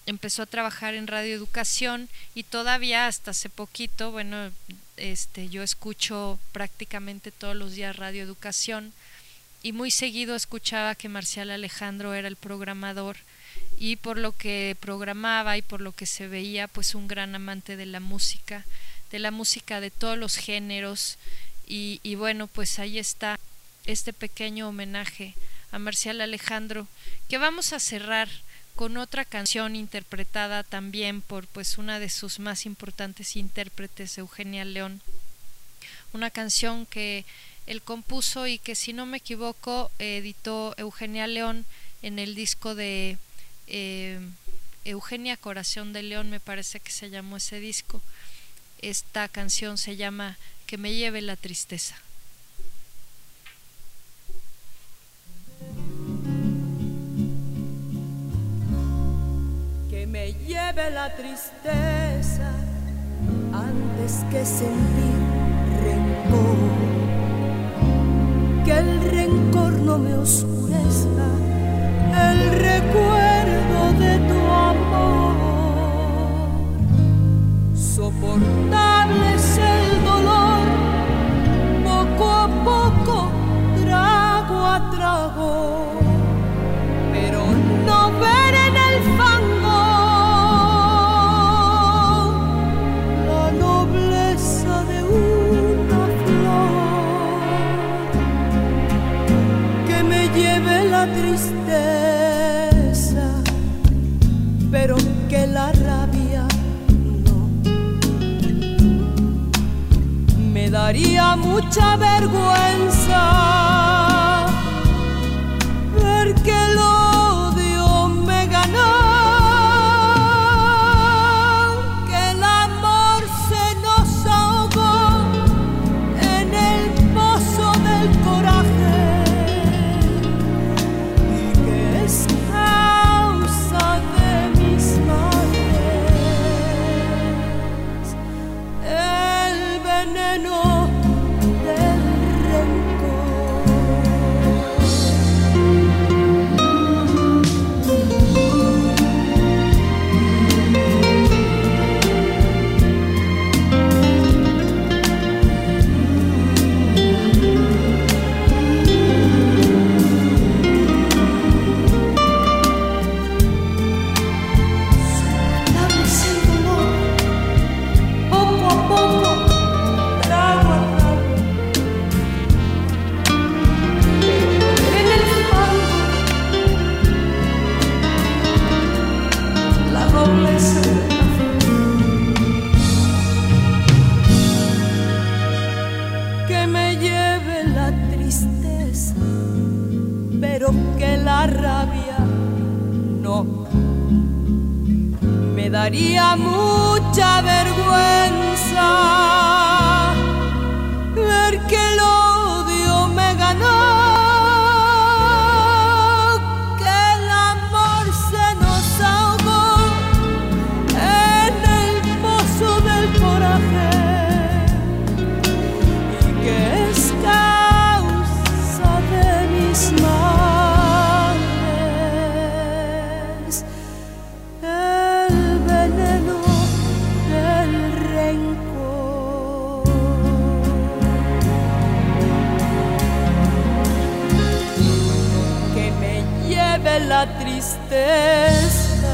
empezó a trabajar en Radio Educación y todavía hasta hace poquito, bueno, este, yo escucho prácticamente todos los días Radio Educación y muy seguido escuchaba que Marcial Alejandro era el programador y por lo que programaba y por lo que se veía, pues un gran amante de la música, de la música de todos los géneros y, y bueno, pues ahí está este pequeño homenaje a Marcial Alejandro, que vamos a cerrar con otra canción interpretada también por pues una de sus más importantes intérpretes, Eugenia León, una canción que él compuso y que si no me equivoco editó Eugenia León en el disco de eh, Eugenia Corazón de León, me parece que se llamó ese disco. Esta canción se llama Que me lleve la tristeza. Que me lleve la tristeza antes que sentir rencor, que el rencor no me oscurezca el recuerdo de tu amor. Soportable es el dolor, poco a poco, trago a trago, pero no ver en el fango la nobleza de una flor. Que me lleve la tristeza, pero que la rabia no. Me daría mucha vergüenza ver que el odio me ganó, que el amor se nos ahogó en el pozo del coraje y que es causa de mis males el veneno del rencor. Soportable es el dolor, poco a poco, trago a trago, pero en el fango la nobleza de la flor. Que me lleve la tristeza, pero que la rabia no. Me daría mucha vergüenza ver que el odio me ganó, que el amor se nos ahogó en el pozo del coraje y que es causa de mis males el veneno del rencor. Que me lleve la tristeza.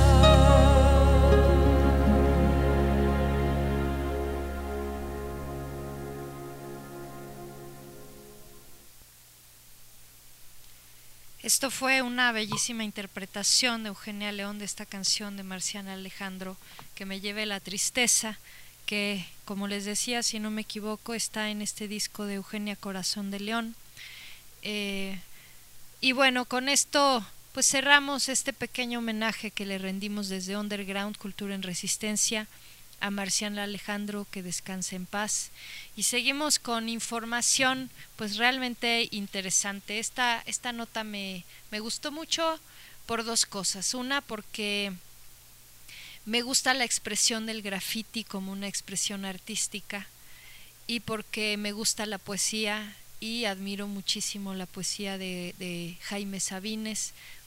Esto fue una bellísima interpretación de Eugenia León de esta canción de Marcial Alejandro, Que me lleve la tristeza, que como les decía, si no me equivoco, está en este disco de Eugenia Corazón de León. Eh, y bueno, con esto pues cerramos este pequeño homenaje que le rendimos desde Underground, Cultura en Resistencia, a Marcial Alejandro, que descanse en paz, y seguimos con información pues realmente interesante. Esta, esta nota me, me gustó mucho por dos cosas. Una, porque me gusta la expresión del graffiti como una expresión artística, y porque me gusta la poesía y admiro muchísimo la poesía de, de Jaime Sabines,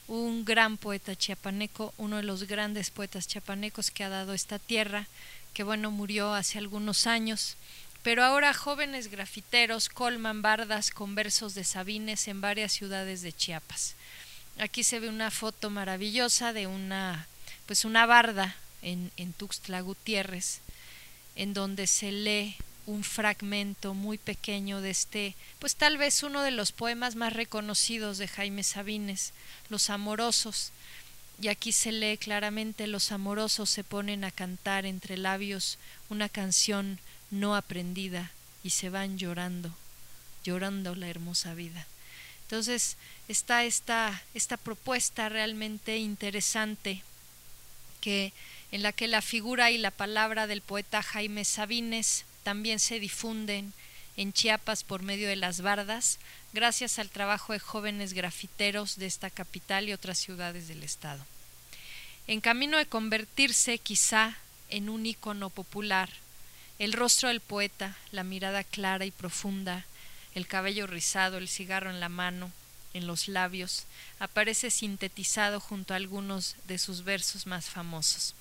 un gran poeta chiapaneco, uno de los grandes poetas chiapanecos que ha dado esta tierra, que bueno, murió hace algunos años, pero ahora jóvenes grafiteros colman bardas con versos de Sabines en varias ciudades de Chiapas. Aquí se ve una foto maravillosa de una, pues una barda en, en Tuxtla Gutiérrez, en donde se lee un fragmento muy pequeño de este, pues tal vez uno de los poemas más reconocidos de Jaime Sabines, Los Amorosos, y aquí se lee claramente: los amorosos se ponen a cantar entre labios una canción no aprendida y se van llorando, llorando la hermosa vida. Entonces está esta, esta propuesta realmente interesante que, en la que la figura y la palabra del poeta Jaime Sabines también se difunden en Chiapas por medio de las bardas, gracias al trabajo de jóvenes grafiteros de esta capital y otras ciudades del estado. En camino de convertirse quizá en un ícono popular, el rostro del poeta, la mirada clara y profunda, el cabello rizado, el cigarro en la mano, en los labios, aparece sintetizado junto a algunos de sus versos más famosos.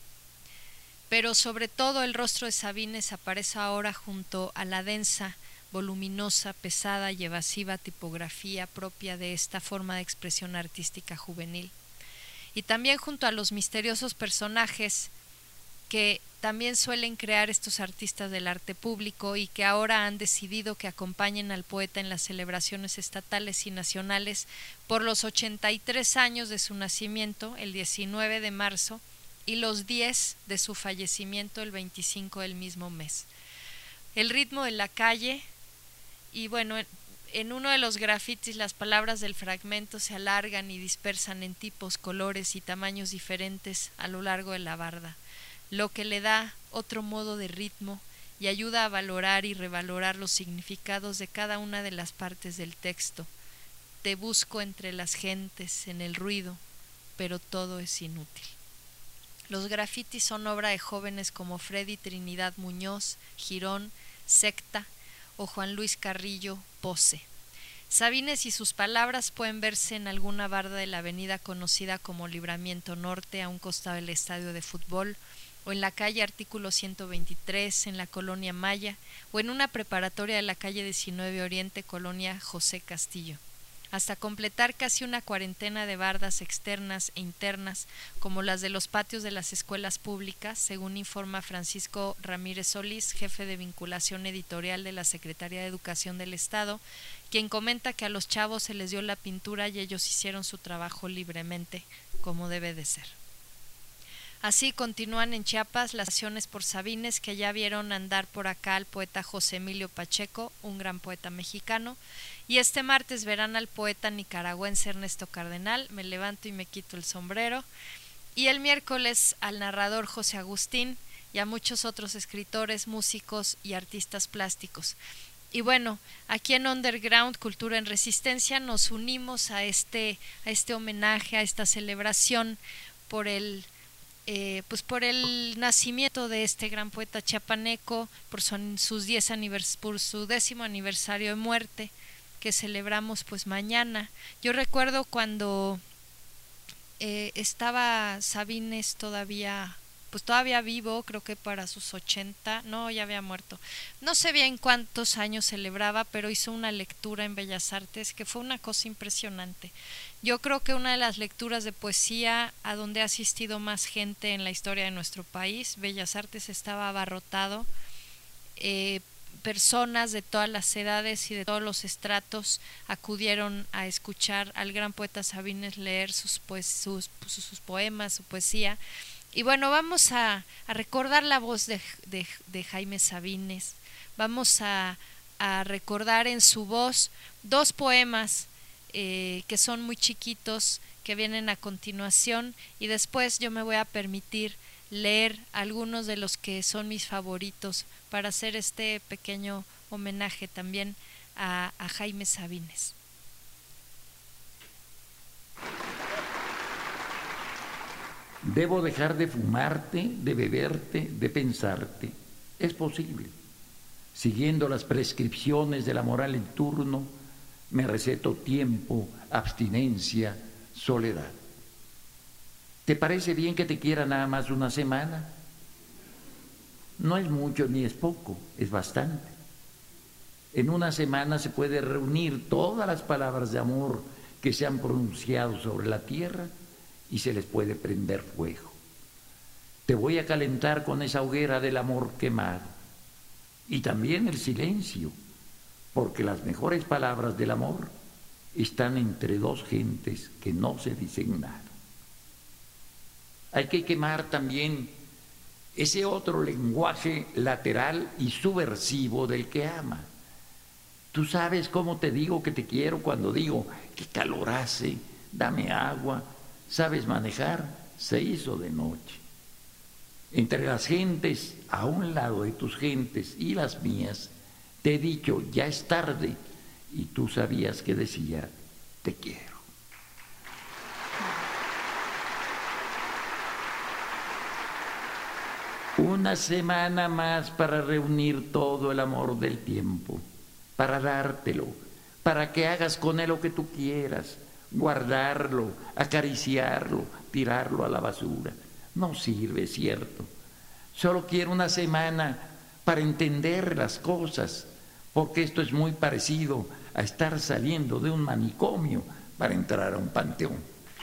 Pero sobre todo el rostro de Sabines aparece ahora junto a la densa, voluminosa, pesada y evasiva tipografía propia de esta forma de expresión artística juvenil. Y también junto a los misteriosos personajes que también suelen crear estos artistas del arte público y que ahora han decidido que acompañen al poeta en las celebraciones estatales y nacionales por los ochenta y tres años de su nacimiento, el diecinueve de marzo, y los diez de su fallecimiento, el veinticinco del mismo mes. El ritmo de la calle, y bueno, en uno de los grafitis las palabras del fragmento se alargan y dispersan en tipos, colores y tamaños diferentes a lo largo de la barda, lo que le da otro modo de ritmo y ayuda a valorar y revalorar los significados de cada una de las partes del texto. Te busco entre las gentes, en el ruido, pero todo es inútil. Los grafitis son obra de jóvenes como Freddy Trinidad Muñoz, Girón, Secta o Juan Luis Carrillo, Pose. Sabines y sus palabras pueden verse en alguna barda de la avenida conocida como Libramiento Norte, a un costado del estadio de fútbol, o en la calle Artículo ciento veintitrés, en la colonia Maya, o en una preparatoria de la calle diecinueve Oriente, colonia José Castillo, hasta completar casi una cuarentena de bardas externas e internas, como las de los patios de las escuelas públicas, según informa Francisco Ramírez Solís, jefe de vinculación editorial de la Secretaría de Educación del Estado, quien comenta que a los chavos se les dio la pintura y ellos hicieron su trabajo libremente, como debe de ser. Así continúan en Chiapas las acciones por Sabines, que ya vieron andar por acá al poeta José Emilio Pacheco, un gran poeta mexicano, y este martes verán al poeta nicaragüense Ernesto Cardenal, me levanto y me quito el sombrero, y el miércoles al narrador José Agustín y a muchos otros escritores, músicos y artistas plásticos. Y bueno, aquí en Underground, Cultura en Resistencia, nos unimos a este, a este homenaje, a esta celebración por el Eh, pues por el nacimiento de este gran poeta chiapaneco, por su, sus diez anivers, por su décimo aniversario de muerte, que celebramos pues mañana. Yo recuerdo cuando eh, estaba Sabines todavía, pues todavía vivo, creo que para sus ochenta, no, ya había muerto. No sé bien cuántos años celebraba, pero hizo una lectura en Bellas Artes que fue una cosa impresionante. Yo creo que una de las lecturas de poesía a donde ha asistido más gente en la historia de nuestro país. Bellas Artes estaba abarrotado, eh, personas de todas las edades y de todos los estratos acudieron a escuchar al gran poeta Sabines leer sus, pues, sus, sus, sus poemas, su poesía. Y bueno, vamos a, a recordar la voz de, de, de Jaime Sabines, vamos a, a recordar en su voz dos poemas Eh, que son muy chiquitos, que vienen a continuación, y después yo me voy a permitir leer algunos de los que son mis favoritos para hacer este pequeño homenaje también a, a Jaime Sabines. Debo dejar de fumarte, de beberte, de pensarte. Es posible. Siguiendo las prescripciones de la moral en turno, me receto tiempo, abstinencia, soledad. ¿Te parece bien que te quiera nada más una semana? No es mucho ni es poco, es bastante. En una semana se puede reunir todas las palabras de amor que se han pronunciado sobre la tierra y se les puede prender fuego. Te voy a calentar con esa hoguera del amor quemado. Y también el silencio, porque las mejores palabras del amor están entre dos gentes que no se dicen nada. Hay que quemar también ese otro lenguaje lateral y subversivo del que ama. Tú sabes cómo te digo que te quiero cuando digo que calor hace, dame agua, sabes manejar, se hizo de noche. Entre las gentes, a un lado de tus gentes y las mías, te he dicho, ya es tarde, y tú sabías que decía, te quiero. Una semana más para reunir todo el amor del tiempo, para dártelo, para que hagas con él lo que tú quieras, guardarlo, acariciarlo, tirarlo a la basura. No sirve, cierto. Solo quiero una semana para entender las cosas, porque esto es muy parecido a estar saliendo de un manicomio para entrar a un panteón.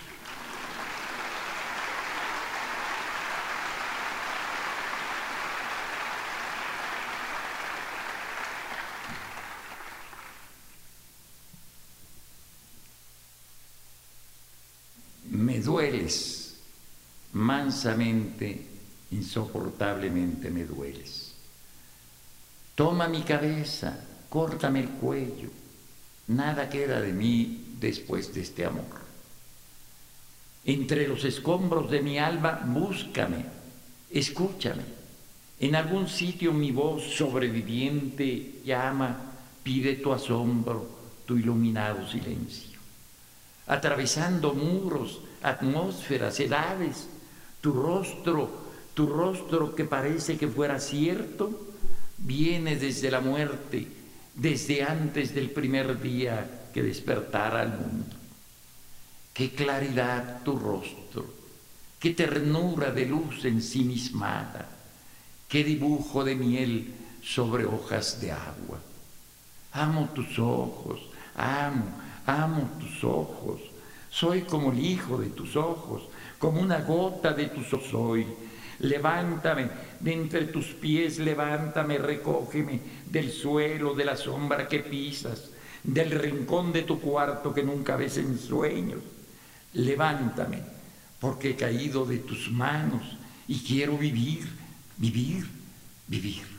Me dueles, mansamente, insoportablemente me dueles. Toma mi cabeza, córtame el cuello, nada queda de mí después de este amor. Entre los escombros de mi alma, búscame, escúchame. En algún sitio mi voz sobreviviente llama, pide tu asombro, tu iluminado silencio. Atravesando muros, atmósferas, edades, tu rostro, tu rostro que parece que fuera cierto, viene desde la muerte, desde antes del primer día que despertara al mundo. Qué claridad tu rostro, qué ternura de luz ensimismada, qué dibujo de miel sobre hojas de agua. Amo tus ojos, amo, amo tus ojos. Soy como el hijo de tus ojos, como una gota de tus ojos soy. Levántame de entre tus pies, levántame, recógeme del suelo, de la sombra que pisas, del rincón de tu cuarto que nunca ves en sueños. Levántame, porque he caído de tus manos y quiero vivir, vivir, vivir.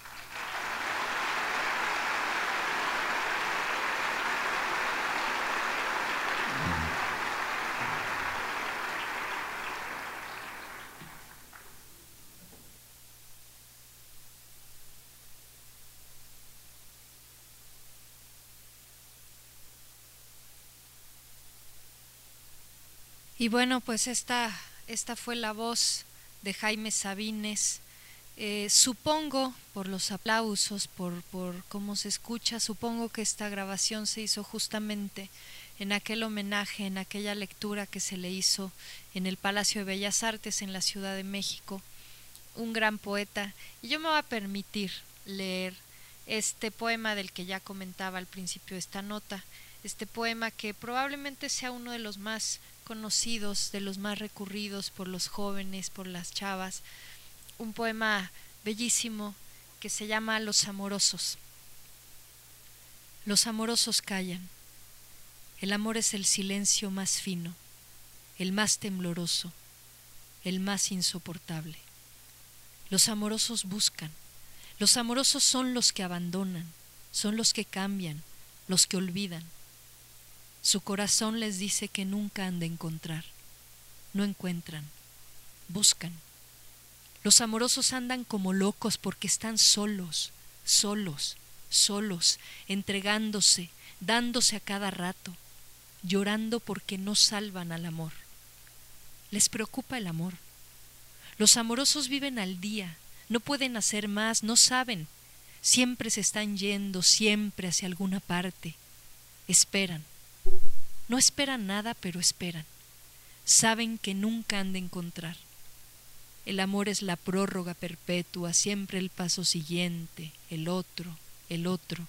Y bueno, pues esta, esta fue la voz de Jaime Sabines. Eh, supongo, por los aplausos, por, por cómo se escucha, supongo que esta grabación se hizo justamente en aquel homenaje, en aquella lectura que se le hizo en el Palacio de Bellas Artes en la Ciudad de México. Un gran poeta. Y yo me voy a permitir leer este poema del que ya comentaba al principio de esta nota. Este poema que probablemente sea uno de los más conocidos, de los más recurridos por los jóvenes, por las chavas, un poema bellísimo que se llama Los amorosos. Los amorosos callan. El amor es el silencio más fino, el más tembloroso, el más insoportable. Los amorosos buscan. Los amorosos son los que abandonan, son los que cambian, los que olvidan. Su corazón les dice que nunca han de encontrar. No encuentran, buscan. Los amorosos andan como locos porque están solos, solos, solos, entregándose, dándose a cada rato, llorando porque no salvan al amor. Les preocupa el amor. Los amorosos viven al día, no pueden hacer más, no saben. Siempre se están yendo, siempre hacia alguna parte. Esperan. No esperan nada, pero esperan. Saben que nunca han de encontrar. El amor es la prórroga perpetua, siempre el paso siguiente, el otro, el otro.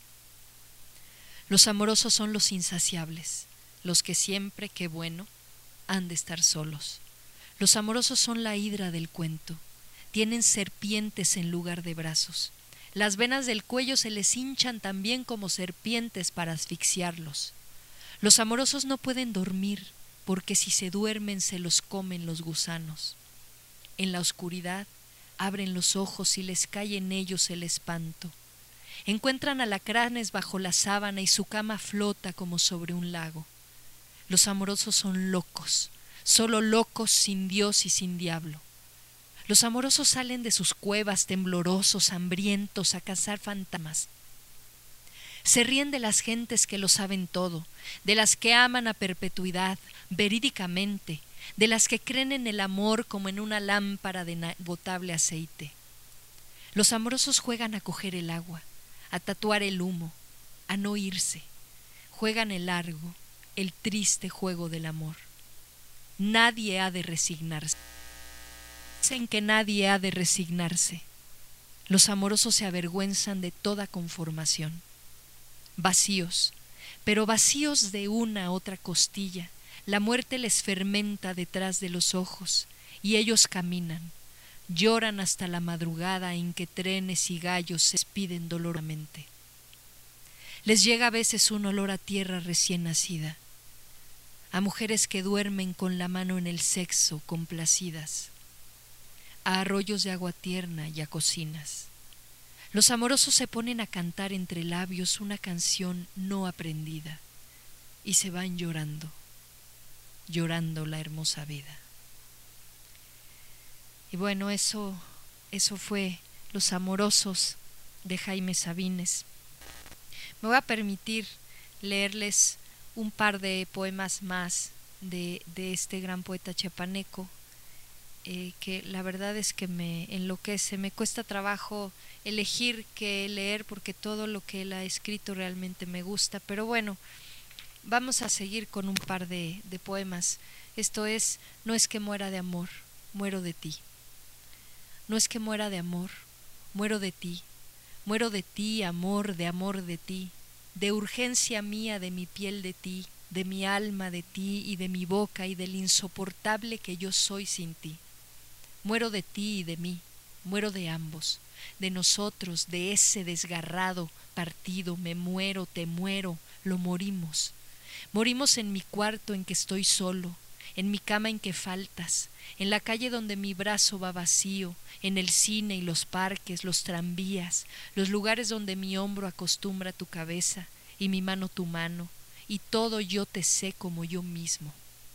Los amorosos son los insaciables, los que siempre, qué bueno, han de estar solos. Los amorosos son la hidra del cuento, tienen serpientes en lugar de brazos. Las venas del cuello se les hinchan también como serpientes para asfixiarlos. Los amorosos no pueden dormir, porque si se duermen se los comen los gusanos. En la oscuridad abren los ojos y les cae en ellos el espanto. Encuentran alacranes bajo la sábana y su cama flota como sobre un lago. Los amorosos son locos, solo locos sin Dios y sin diablo. Los amorosos salen de sus cuevas temblorosos, hambrientos, a cazar fantasmas. Se ríen de las gentes que lo saben todo, de las que aman a perpetuidad, verídicamente, de las que creen en el amor como en una lámpara de inagotable aceite. Los amorosos juegan a coger el agua, a tatuar el humo, a no irse. Juegan el largo, el triste juego del amor. Nadie ha de resignarse. Dicen que nadie ha de resignarse. Los amorosos se avergüenzan de toda conformación. Vacíos, pero vacíos de una a otra costilla. La muerte les fermenta detrás de los ojos y ellos caminan, lloran hasta la madrugada en que trenes y gallos se despiden dolorosamente. Les llega a veces un olor a tierra recién nacida, a mujeres que duermen con la mano en el sexo complacidas, a arroyos de agua tierna y a cocinas. Los amorosos se ponen a cantar entre labios una canción no aprendida y se van llorando, llorando la hermosa vida. Y bueno, eso, eso fue Los Amorosos de Jaime Sabines. Me voy a permitir leerles un par de poemas más de, de este gran poeta chiapaneco, eh, que la verdad es que me enloquece, me cuesta trabajo elegir qué leer porque todo lo que él ha escrito realmente me gusta, pero bueno, vamos a seguir con un par de, de poemas. Esto es: no es que muera de amor, muero de ti. No es que muera de amor, muero de ti. Muero de ti, amor, de amor de ti, de urgencia mía, de mi piel de ti, de mi alma de ti y de mi boca y del insoportable que yo soy sin ti. Muero de ti y de mí, muero de ambos, de nosotros, de ese desgarrado partido, me muero, te muero, lo morimos. Morimos en mi cuarto en que estoy solo, en mi cama en que faltas, en la calle donde mi brazo va vacío, en el cine y los parques, los tranvías, los lugares donde mi hombro acostumbra tu cabeza y mi mano tu mano, y todo yo te sé como yo mismo.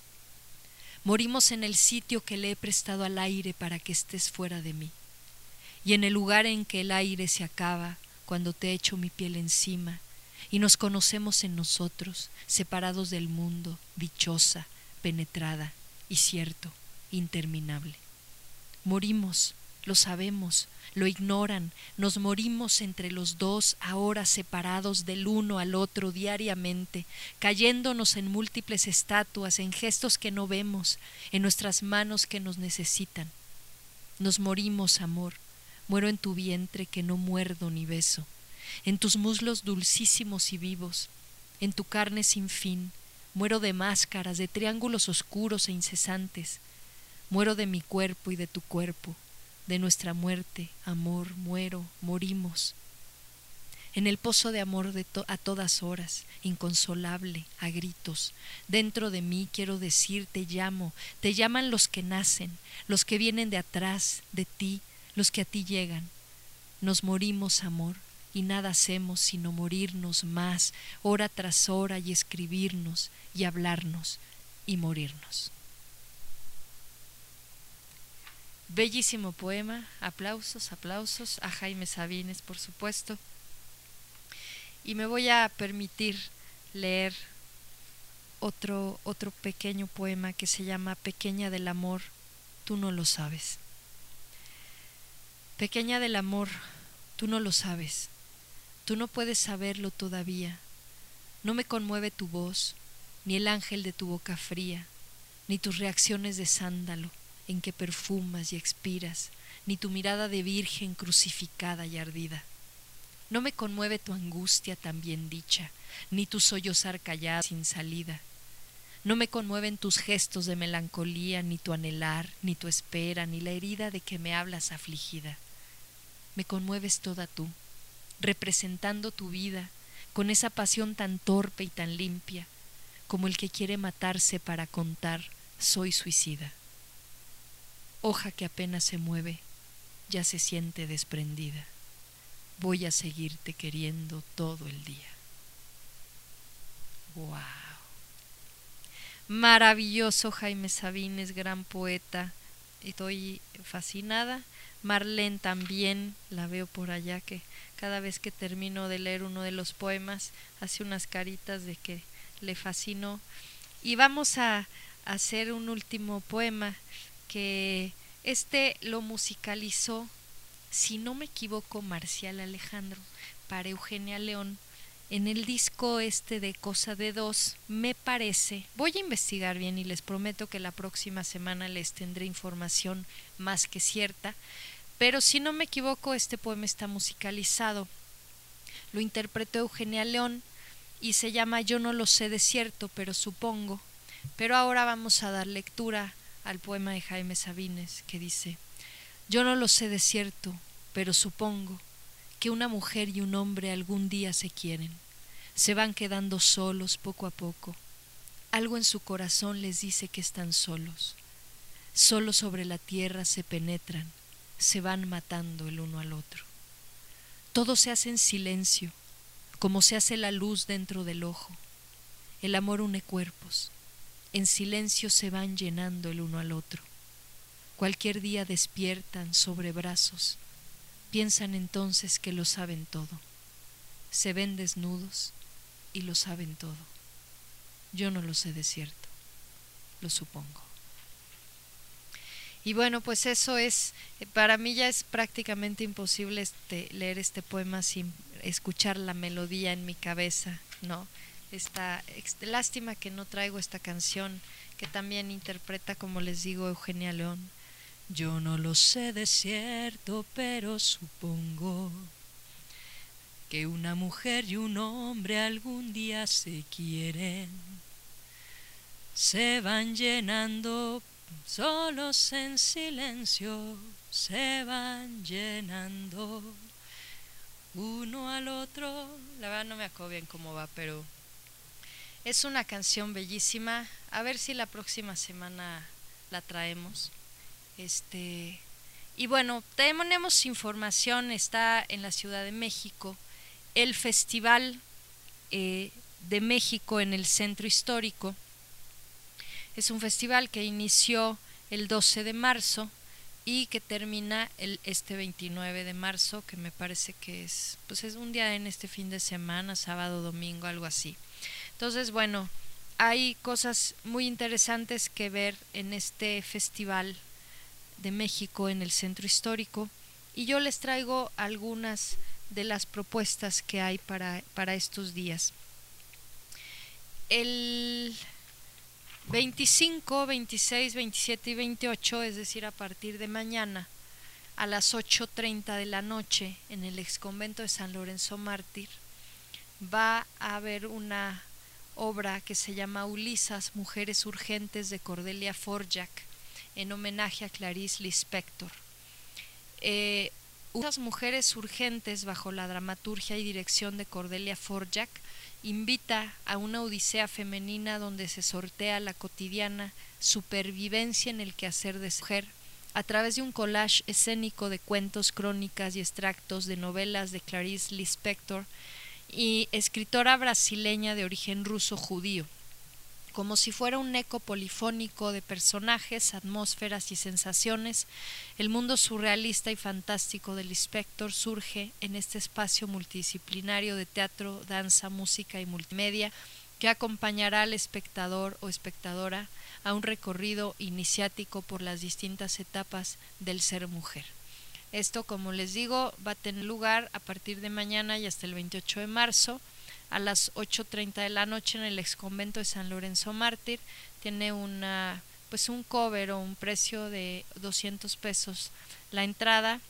Morimos en el sitio que le he prestado al aire para que estés fuera de mí, y en el lugar en que el aire se acaba cuando te echo mi piel encima, y nos conocemos en nosotros, separados del mundo, dichosa, penetrada y cierto, interminable. Morimos, lo sabemos, lo ignoran, nos morimos entre los dos, ahora separados del uno al otro diariamente, cayéndonos en múltiples estatuas, en gestos que no vemos, en nuestras manos que nos necesitan. Nos morimos, amor, muero en tu vientre que no muerdo ni beso, en tus muslos dulcísimos y vivos, en tu carne sin fin, muero de máscaras, de triángulos oscuros e incesantes, muero de mi cuerpo y de tu cuerpo, de nuestra muerte, amor, muero, morimos. En el pozo de amor de to- a todas horas, inconsolable, a gritos, dentro de mí quiero decir, te llamo, te llaman los que nacen, los que vienen de atrás, de ti, los que a ti llegan. Nos morimos, amor, y nada hacemos sino morirnos más, hora tras hora, y escribirnos, y hablarnos, y morirnos. Bellísimo poema, aplausos, aplausos a Jaime Sabines, por supuesto. Y me voy a permitir leer otro, otro pequeño poema que se llama Pequeña del amor, tú no lo sabes. Pequeña del amor, tú no lo sabes, tú no puedes saberlo todavía. No me conmueve tu voz, ni el ángel de tu boca fría, ni tus reacciones de sándalo en que perfumas y expiras, ni tu mirada de virgen crucificada y ardida. No me conmueve tu angustia tan bien dicha, ni tu sollozar callado sin salida. No me conmueven tus gestos de melancolía, ni tu anhelar, ni tu espera, ni la herida de que me hablas afligida. Me conmueves toda tú, representando tu vida, con esa pasión tan torpe y tan limpia, como el que quiere matarse para contar, soy suicida. Hoja que apenas se mueve, ya se siente desprendida. Voy a seguirte queriendo todo el día. ¡Wow! Maravilloso Jaime Sabines, gran poeta. Estoy fascinada. Marlene también, la veo por allá, que cada vez que termino de leer uno de los poemas hace unas caritas de que le fascinó. Y vamos a hacer un último poema que este lo musicalizó, si no me equivoco, Marcial Alejandro para Eugenia León en el disco este de Cosa de Dos, me parece. Voy a investigar bien y les prometo que la próxima semana les tendré información más que cierta, pero si no me equivoco este poema está musicalizado. Lo interpretó Eugenia León y se llama Yo no lo sé de cierto, pero supongo. Pero ahora vamos a dar lectura al poema de Jaime Sabines que dice: yo no lo sé de cierto, pero supongo que una mujer y un hombre algún día se quieren, se van quedando solos poco a poco. Algo en su corazón les dice que están solos. Solos sobre la tierra se penetran, se van matando el uno al otro. Todo se hace en silencio, como se hace la luz dentro del ojo. El amor une cuerpos, en silencio se van llenando el uno al otro. Cualquier día despiertan sobre brazos, piensan entonces que lo saben todo. Se ven desnudos y lo saben todo. Yo no lo sé de cierto, lo supongo. Y bueno, pues eso es, para mí ya es prácticamente imposible este, leer este poema sin escuchar la melodía en mi cabeza, ¿no? Esta, lástima que no traigo esta canción que también interpreta, como les digo, Eugenia León. Yo no lo sé de cierto, pero supongo que una mujer y un hombre algún día se quieren, se van llenando solos en silencio, se van llenando uno al otro. La verdad no me acuerdo bien cómo va, pero es una canción bellísima. A ver si la próxima semana la traemos. Este, y bueno, tenemos información, está en la Ciudad de México el Festival eh, de México en el Centro Histórico. Es un festival que inició el doce de marzo y que termina el, este veintinueve de marzo, que me parece que es, pues es un día en este fin de semana, sábado, domingo, algo así. Entonces, bueno, hay cosas muy interesantes que ver en este festival de México en el Centro Histórico, y yo les traigo algunas de las propuestas que hay para, para estos días. El veinticinco, veintiséis, veintisiete y veintiocho, es decir, a partir de mañana a las ocho treinta de la noche en el exconvento de San Lorenzo Mártir, va a haber una obra que se llama Ulisas, Mujeres Urgentes, de Cordelia Forjak, en homenaje a Clarice Lispector. Eh, Unas Mujeres Urgentes, bajo la dramaturgia y dirección de Cordelia Forjak, invita a una odisea femenina donde se sortea la cotidiana supervivencia en el quehacer de mujer a través de un collage escénico de cuentos, crónicas y extractos de novelas de Clarice Lispector, y escritora brasileña de origen ruso-judío. Como si fuera un eco polifónico de personajes, atmósferas y sensaciones, el mundo surrealista y fantástico de Lispector surge en este espacio multidisciplinario de teatro, danza, música y multimedia que acompañará al espectador o espectadora a un recorrido iniciático por las distintas etapas del ser mujer. Esto, como les digo, va a tener lugar a partir de mañana y hasta el veintiocho de marzo, a las ocho treinta de la noche en el exconvento de San Lorenzo Mártir. Tiene una, pues un cover o un precio de doscientos pesos la entrada.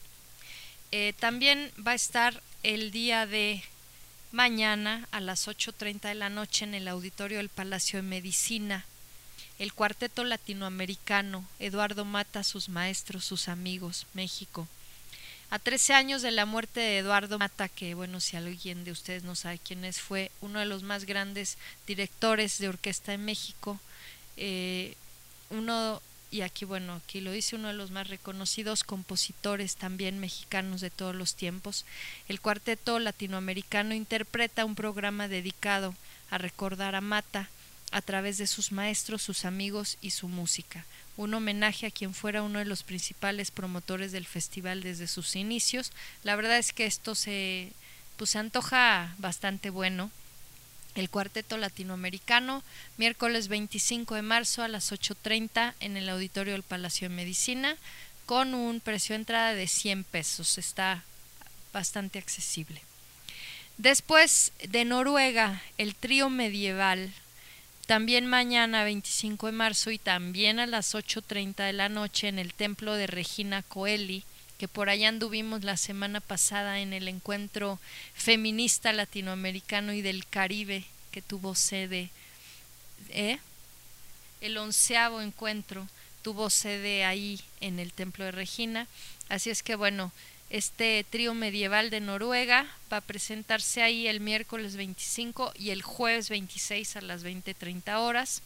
Eh, también va a estar el día de mañana a las ocho treinta de la noche en el auditorio del Palacio de Medicina el Cuarteto Latinoamericano, Eduardo Mata, sus maestros, sus amigos, México. A trece años de la muerte de Eduardo Mata, que bueno, si alguien de ustedes no sabe quién es, fue uno de los más grandes directores de orquesta en México, eh, uno, y aquí bueno, aquí lo dice, uno de los más reconocidos compositores también mexicanos de todos los tiempos. El Cuarteto Latinoamericano interpreta un programa dedicado a recordar a Mata a través de sus maestros, sus amigos y su música. Un homenaje a quien fuera uno de los principales promotores del festival desde sus inicios. La verdad es que esto se, pues, se antoja bastante bueno. El Cuarteto Latinoamericano, miércoles veinticinco de marzo a las ocho treinta en el auditorio del Palacio de Medicina, con un precio de entrada de cien pesos. Está bastante accesible. Después de Noruega, el trío medieval, también mañana veinticinco de marzo y también a las ocho treinta de la noche en el templo de Regina Coeli, que por allá anduvimos la semana pasada en el encuentro feminista latinoamericano y del Caribe que tuvo sede, ¿eh? el onceavo encuentro tuvo sede ahí en el templo de Regina. Así es que bueno, este trío medieval de Noruega va a presentarse ahí el miércoles veinticinco y el jueves veintiséis a las veinte treinta horas.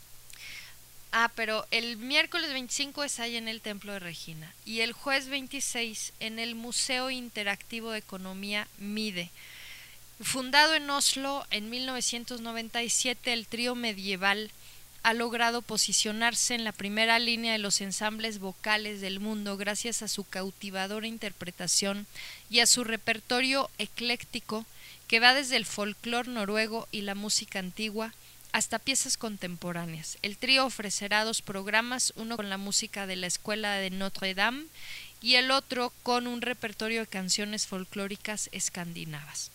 Ah, pero el miércoles veinticinco es ahí en el Templo de Regina y el jueves veintiséis en el Museo Interactivo de Economía MIDE. Fundado en Oslo en mil novecientos noventa y siete, el trío medieval ha logrado posicionarse en la primera línea de los ensambles vocales del mundo gracias a su cautivadora interpretación y a su repertorio ecléctico que va desde el folclore noruego y la música antigua hasta piezas contemporáneas. El trío ofrecerá dos programas, uno con la música de la Escuela de Notre Dame y el otro con un repertorio de canciones folclóricas escandinavas.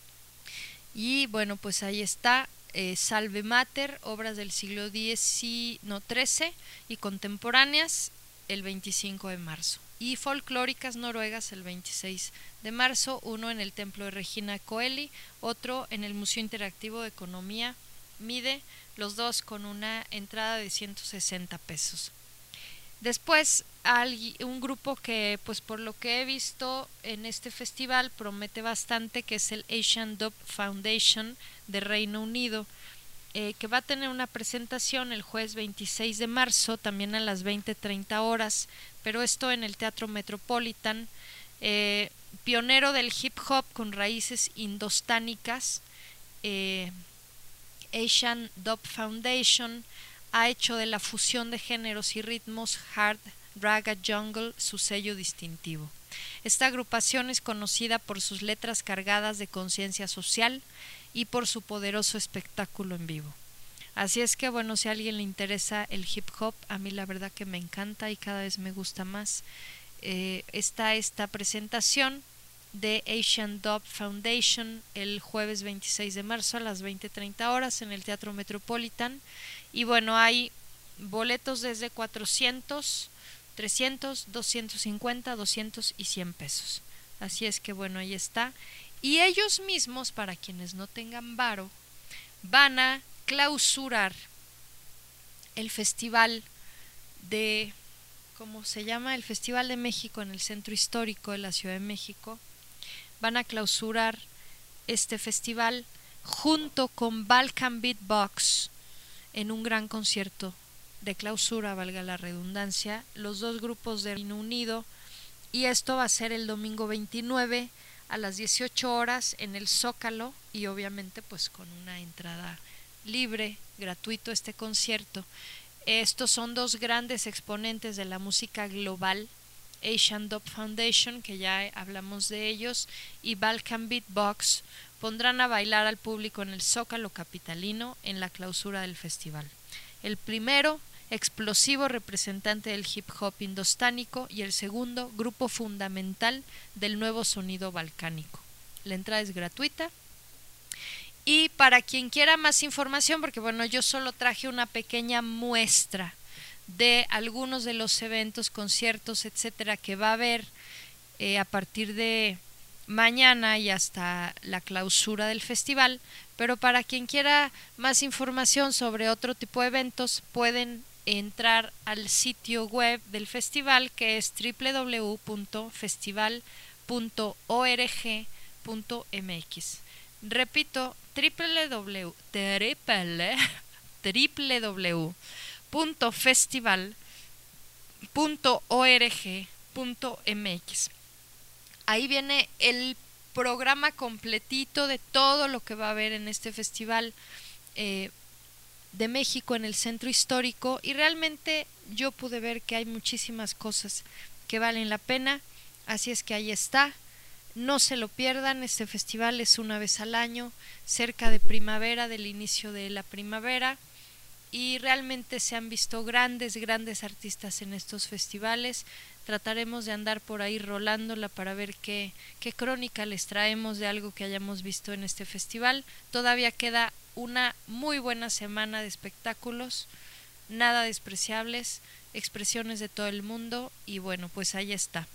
Y bueno, pues ahí está. Eh, Salve Mater, obras del siglo diez, no, trece y contemporáneas el veinticinco de marzo y folclóricas noruegas el veintiséis de marzo, uno en el Templo de Regina Coeli, otro en el Museo Interactivo de Economía MIDE, los dos con una entrada de ciento sesenta pesos. Después un grupo que pues por lo que he visto en este festival promete bastante, que es el Asian Dub Foundation de Reino Unido, eh, que va a tener una presentación el jueves veintiséis de marzo también a las veinte treinta horas, pero esto en el Teatro Metropolitan. Eh, pionero del hip hop con raíces indostánicas, eh, Asian Dub Foundation ha hecho de la fusión de géneros y ritmos hard, raga, jungle su sello distintivo. Esta agrupación es conocida por sus letras cargadas de conciencia social y por su poderoso espectáculo en vivo. Así es que bueno, si a alguien le interesa el hip hop, a mí la verdad que me encanta y cada vez me gusta más. Eh, está esta presentación de Asian Dub Foundation el jueves veintiséis de marzo a las veinte treinta horas en el Teatro Metropolitan. Y bueno, hay boletos desde cuatrocientos, trescientos, doscientos cincuenta, doscientos y cien pesos. Así es que bueno, ahí está. Y ellos mismos, para quienes no tengan varo, van a clausurar el festival de, ¿cómo se llama? El Festival de México en el Centro Histórico de la Ciudad de México. Van a clausurar este festival junto con Balkan Beatbox en un gran concierto de clausura, valga la redundancia, los dos grupos de Reino Unido, y esto va a ser el domingo veintinueve a las dieciocho horas en el Zócalo y obviamente pues con una entrada libre, gratuito este concierto. Estos son dos grandes exponentes de la música global, Asian Dub Foundation, que ya hablamos de ellos, y Balkan Beatbox, pondrán a bailar al público en el Zócalo capitalino en la clausura del festival. El primero, explosivo representante del hip hop indostánico, y el segundo, grupo fundamental del nuevo sonido balcánico. La entrada es gratuita. Y para quien quiera más información, porque bueno, yo solo traje una pequeña muestra de algunos de los eventos, conciertos, etcétera, que va a haber eh, a partir de mañana y hasta la clausura del festival, pero para quien quiera más información sobre otro tipo de eventos, pueden entrar al sitio web del festival, que es doble u doble u doble u punto festival punto org punto m x. Repito, doble u doble u doble u punto festival punto org punto m x. Ahí viene el programa completito de todo lo que va a haber en este festival eh, de México en el Centro Histórico, y realmente yo pude ver que hay muchísimas cosas que valen la pena, así es que ahí está. No se lo pierdan, este festival es una vez al año, cerca de primavera, del inicio de la primavera, y realmente se han visto grandes, grandes artistas en estos festivales. Trataremos de andar por ahí rolándola para ver qué, qué crónica les traemos de algo que hayamos visto en este festival. Todavía queda una muy buena semana de espectáculos, nada despreciables, expresiones de todo el mundo, y bueno, pues ahí está.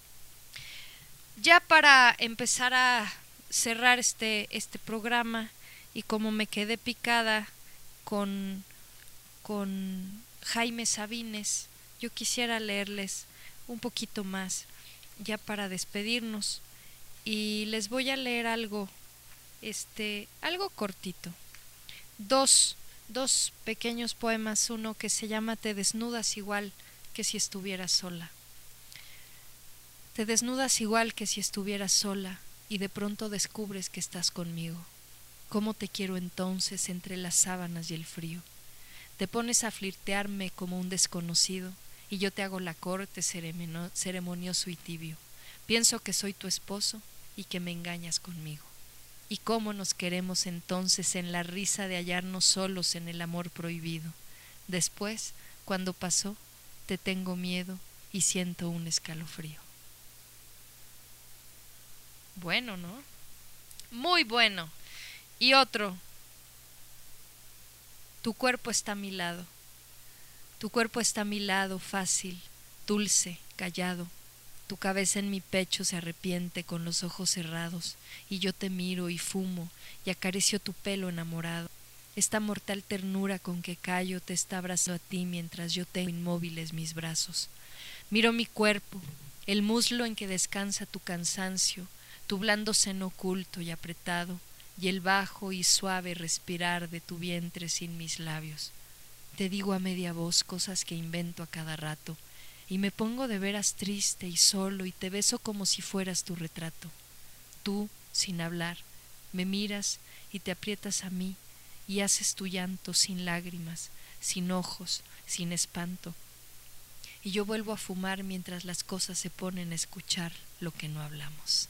Ya para empezar a cerrar este, este programa, y como me quedé picada con, con Jaime Sabines, yo quisiera leerles un poquito más ya para despedirnos, y les voy a leer algo, este, algo cortito, dos, dos pequeños poemas, uno que se llama Te desnudas igual que si estuvieras sola. Te desnudas igual que si estuvieras sola, y de pronto descubres que estás conmigo. ¿Cómo te quiero entonces entre las sábanas y el frío? Te pones a flirtearme como un desconocido, y yo te hago la corte ceremonioso y tibio. Pienso que soy tu esposo y que me engañas conmigo. ¿Y cómo nos queremos entonces en la risa de hallarnos solos en el amor prohibido? Después, cuando pasó, te tengo miedo y siento un escalofrío. Bueno, ¿no? Muy bueno. Y otro. Tu cuerpo está a mi lado. Tu cuerpo está a mi lado, fácil, dulce, callado. Tu cabeza en mi pecho se arrepiente con los ojos cerrados, y yo te miro y fumo y acaricio tu pelo enamorado. Esta mortal ternura con que callo te está abrazando a ti mientras yo tengo inmóviles mis brazos. Miro mi cuerpo, el muslo en que descansa tu cansancio, tu blando seno oculto y apretado, y el bajo y suave respirar de tu vientre sin mis labios. Te digo a media voz cosas que invento a cada rato, y me pongo de veras triste y solo, y te beso como si fueras tu retrato. Tú, sin hablar, me miras y te aprietas a mí, y haces tu llanto sin lágrimas, sin ojos, sin espanto. Y yo vuelvo a fumar mientras las cosas se ponen a escuchar lo que no hablamos.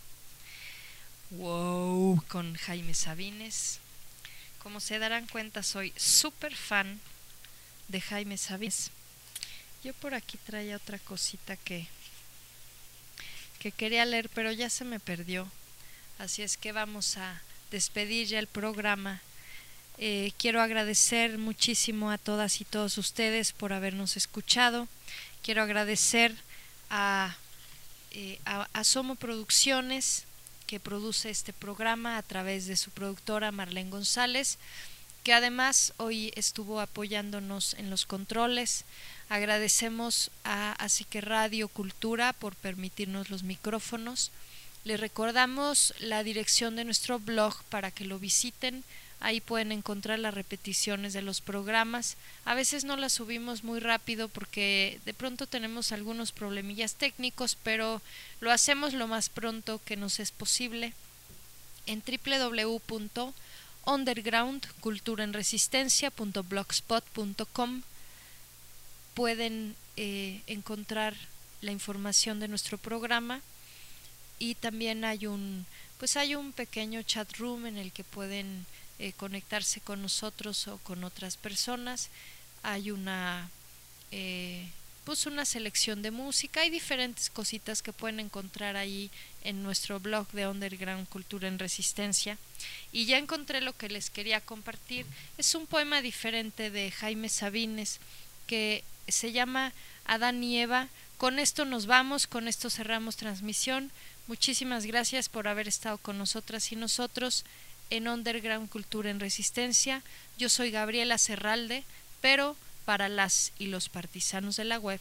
Wow, con Jaime Sabines. Como se darán cuenta, soy súper fan de Jaime Sabines. Yo por aquí traía otra cosita que, que quería leer, pero ya se me perdió. Así es que vamos a despedir ya el programa. Eh, quiero agradecer muchísimo a todas y todos ustedes por habernos escuchado. Quiero agradecer a, eh, a Asomo Producciones, que produce este programa a través de su productora Marlene González, que además hoy estuvo apoyándonos en los controles. Agradecemos a Así que Radio Cultura por permitirnos los micrófonos. Les recordamos la dirección de nuestro blog para que lo visiten. Ahí pueden encontrar las repeticiones de los programas. A veces no las subimos muy rápido porque de pronto tenemos algunos problemillas técnicos, pero lo hacemos lo más pronto que nos es posible. En doble u doble u doble u punto underground cultura en resistencia punto blogspot punto com pueden eh, encontrar la información de nuestro programa, y también hay un pues hay un pequeño chat room en el que pueden eh, conectarse con nosotros o con otras personas. Hay una eh, pues una selección de música. Hay diferentes cositas que pueden encontrar ahí en nuestro blog de Underground Cultura en Resistencia. Y ya encontré lo que les quería compartir. Es un poema diferente de Jaime Sabines que se llama Adán y Eva. Con esto nos vamos, con esto cerramos transmisión. Muchísimas gracias por haber estado con nosotras y nosotros en Underground Cultura en Resistencia. Yo soy Gabriela Cerralde, pero para las y los partisanos de la web,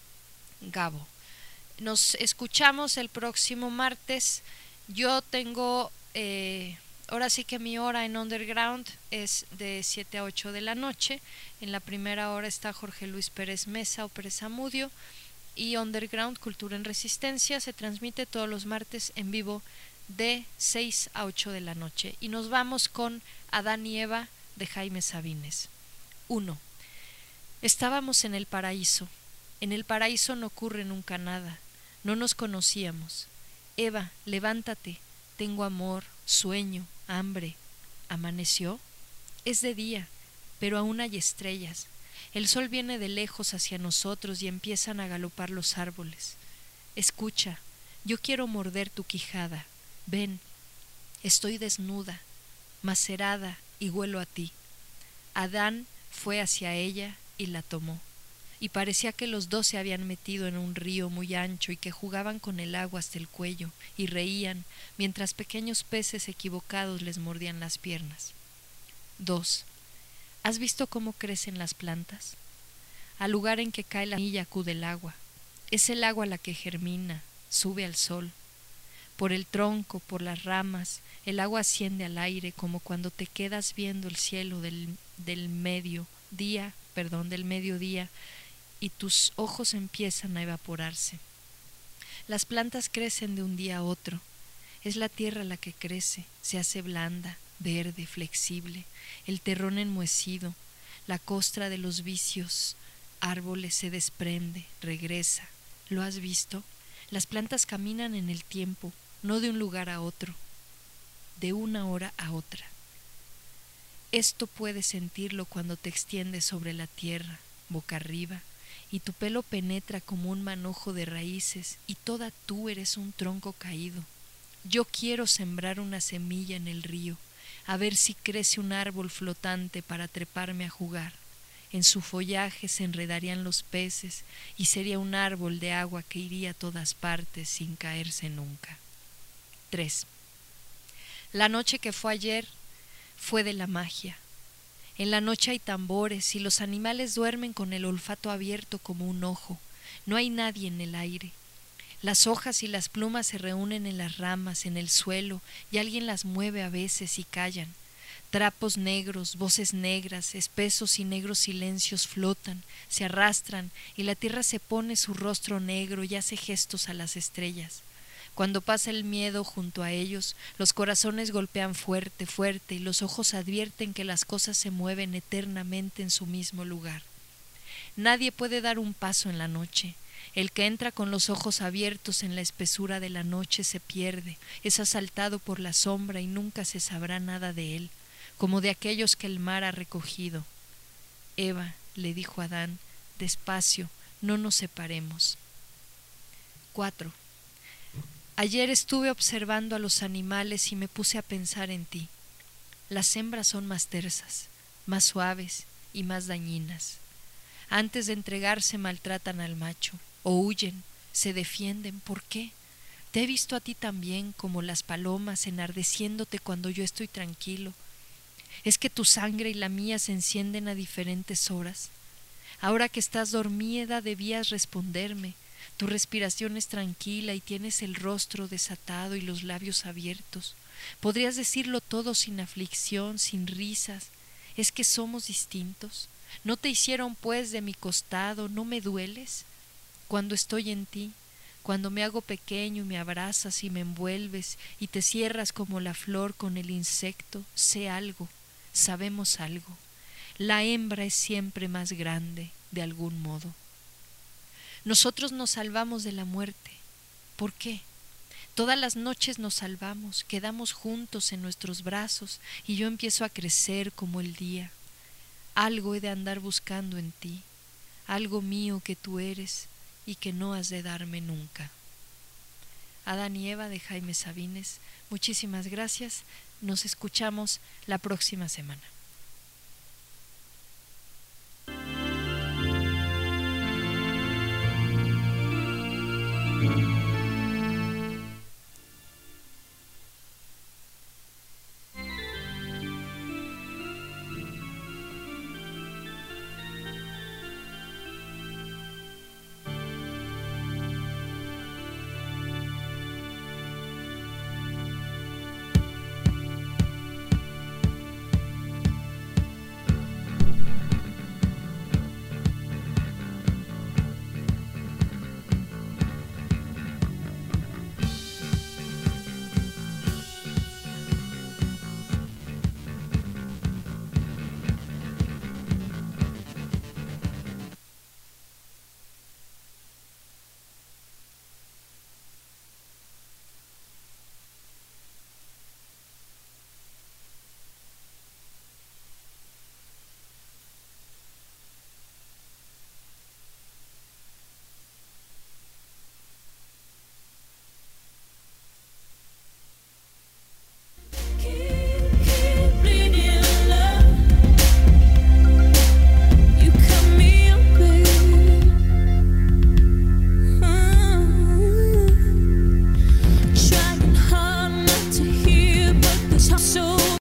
Gabo. Nos escuchamos el próximo martes. Yo tengo, eh, ahora sí que mi hora en Underground es de siete a ocho de la noche. En la primera hora está Jorge Luis Pérez Mesa o Pérez Amudio. Y Underground Cultura en Resistencia se transmite todos los martes en vivo de seis a ocho de la noche. Y nos vamos con Adán y Eva de Jaime Sabines. uno. Estábamos en el paraíso. En el paraíso no ocurre nunca nada. No nos conocíamos. Eva, levántate. Tengo amor, sueño, hambre. ¿Amaneció? Es de día, pero aún hay estrellas. El sol viene de lejos hacia nosotros y empiezan a galopar los árboles. Escucha, yo quiero morder tu quijada. Ven, estoy desnuda, macerada y huelo a ti. Adán fue hacia ella y la tomó, y parecía que los dos se habían metido en un río muy ancho y que jugaban con el agua hasta el cuello y reían mientras pequeños peces equivocados les mordían las piernas. dos. ¿Has visto cómo crecen las plantas? Al lugar en que cae la semilla acude el agua. Es el agua la que germina, sube al sol. Por el tronco, por las ramas, el agua asciende al aire como cuando te quedas viendo el cielo del, del medio día, perdón, del mediodía y tus ojos empiezan a evaporarse. Las plantas crecen de un día a otro. Es la tierra la que crece, se hace blanda, verde, flexible, el terrón enmohecido, la costra de los vicios árboles se desprende, regresa. ¿Lo has visto? Las plantas caminan en el tiempo, no de un lugar a otro, de una hora a otra. Esto puedes sentirlo cuando te extiendes sobre la tierra, boca arriba, y tu pelo penetra como un manojo de raíces, y toda tú eres un tronco caído. Yo quiero sembrar una semilla en el río, a ver si crece un árbol flotante para treparme a jugar. En su follaje se enredarían los peces y sería un árbol de agua que iría a todas partes sin caerse nunca. tres. La noche que fue ayer fue de la magia. En la noche hay tambores y los animales duermen con el olfato abierto como un ojo. No hay nadie en el aire. Las hojas y las plumas se reúnen en las ramas, en el suelo, y alguien las mueve a veces y callan. Trapos negros, voces negras, espesos y negros silencios flotan, se arrastran, y la tierra se pone su rostro negro y hace gestos a las estrellas. Cuando pasa el miedo junto a ellos, los corazones golpean fuerte, fuerte, y los ojos advierten que las cosas se mueven eternamente en su mismo lugar. Nadie puede dar un paso en la noche. El que entra con los ojos abiertos en la espesura de la noche se pierde, es asaltado por la sombra y nunca se sabrá nada de él, como de aquellos que el mar ha recogido. Eva, le dijo Adán, despacio, no nos separemos. cuatro. Ayer estuve observando a los animales y me puse a pensar en ti. Las hembras son más tersas, más suaves y más dañinas. Antes de entregarse maltratan al macho, o huyen, se defienden. ¿Por qué? Te he visto a ti también, como las palomas, enardeciéndote cuando yo estoy tranquilo. ¿Es que tu sangre y la mía se encienden a diferentes horas? Ahora que estás dormida debías responderme. Tu respiración es tranquila y tienes el rostro desatado y los labios abiertos. Podrías decirlo todo sin aflicción, sin risas. ¿Es que somos distintos? ¿No te hicieron pues de mi costado? ¿No me dueles? Cuando estoy en ti, cuando me hago pequeño y me abrazas y me envuelves y te cierras como la flor con el insecto, sé algo, sabemos algo. La hembra es siempre más grande, de algún modo. Nosotros nos salvamos de la muerte. ¿Por qué? Todas las noches nos salvamos, quedamos juntos en nuestros brazos y yo empiezo a crecer como el día. Algo he de andar buscando en ti. algo mío que tú eres y que no has de darme nunca. Adán y Eva de Jaime Sabines, muchísimas gracias, nos escuchamos la próxima semana.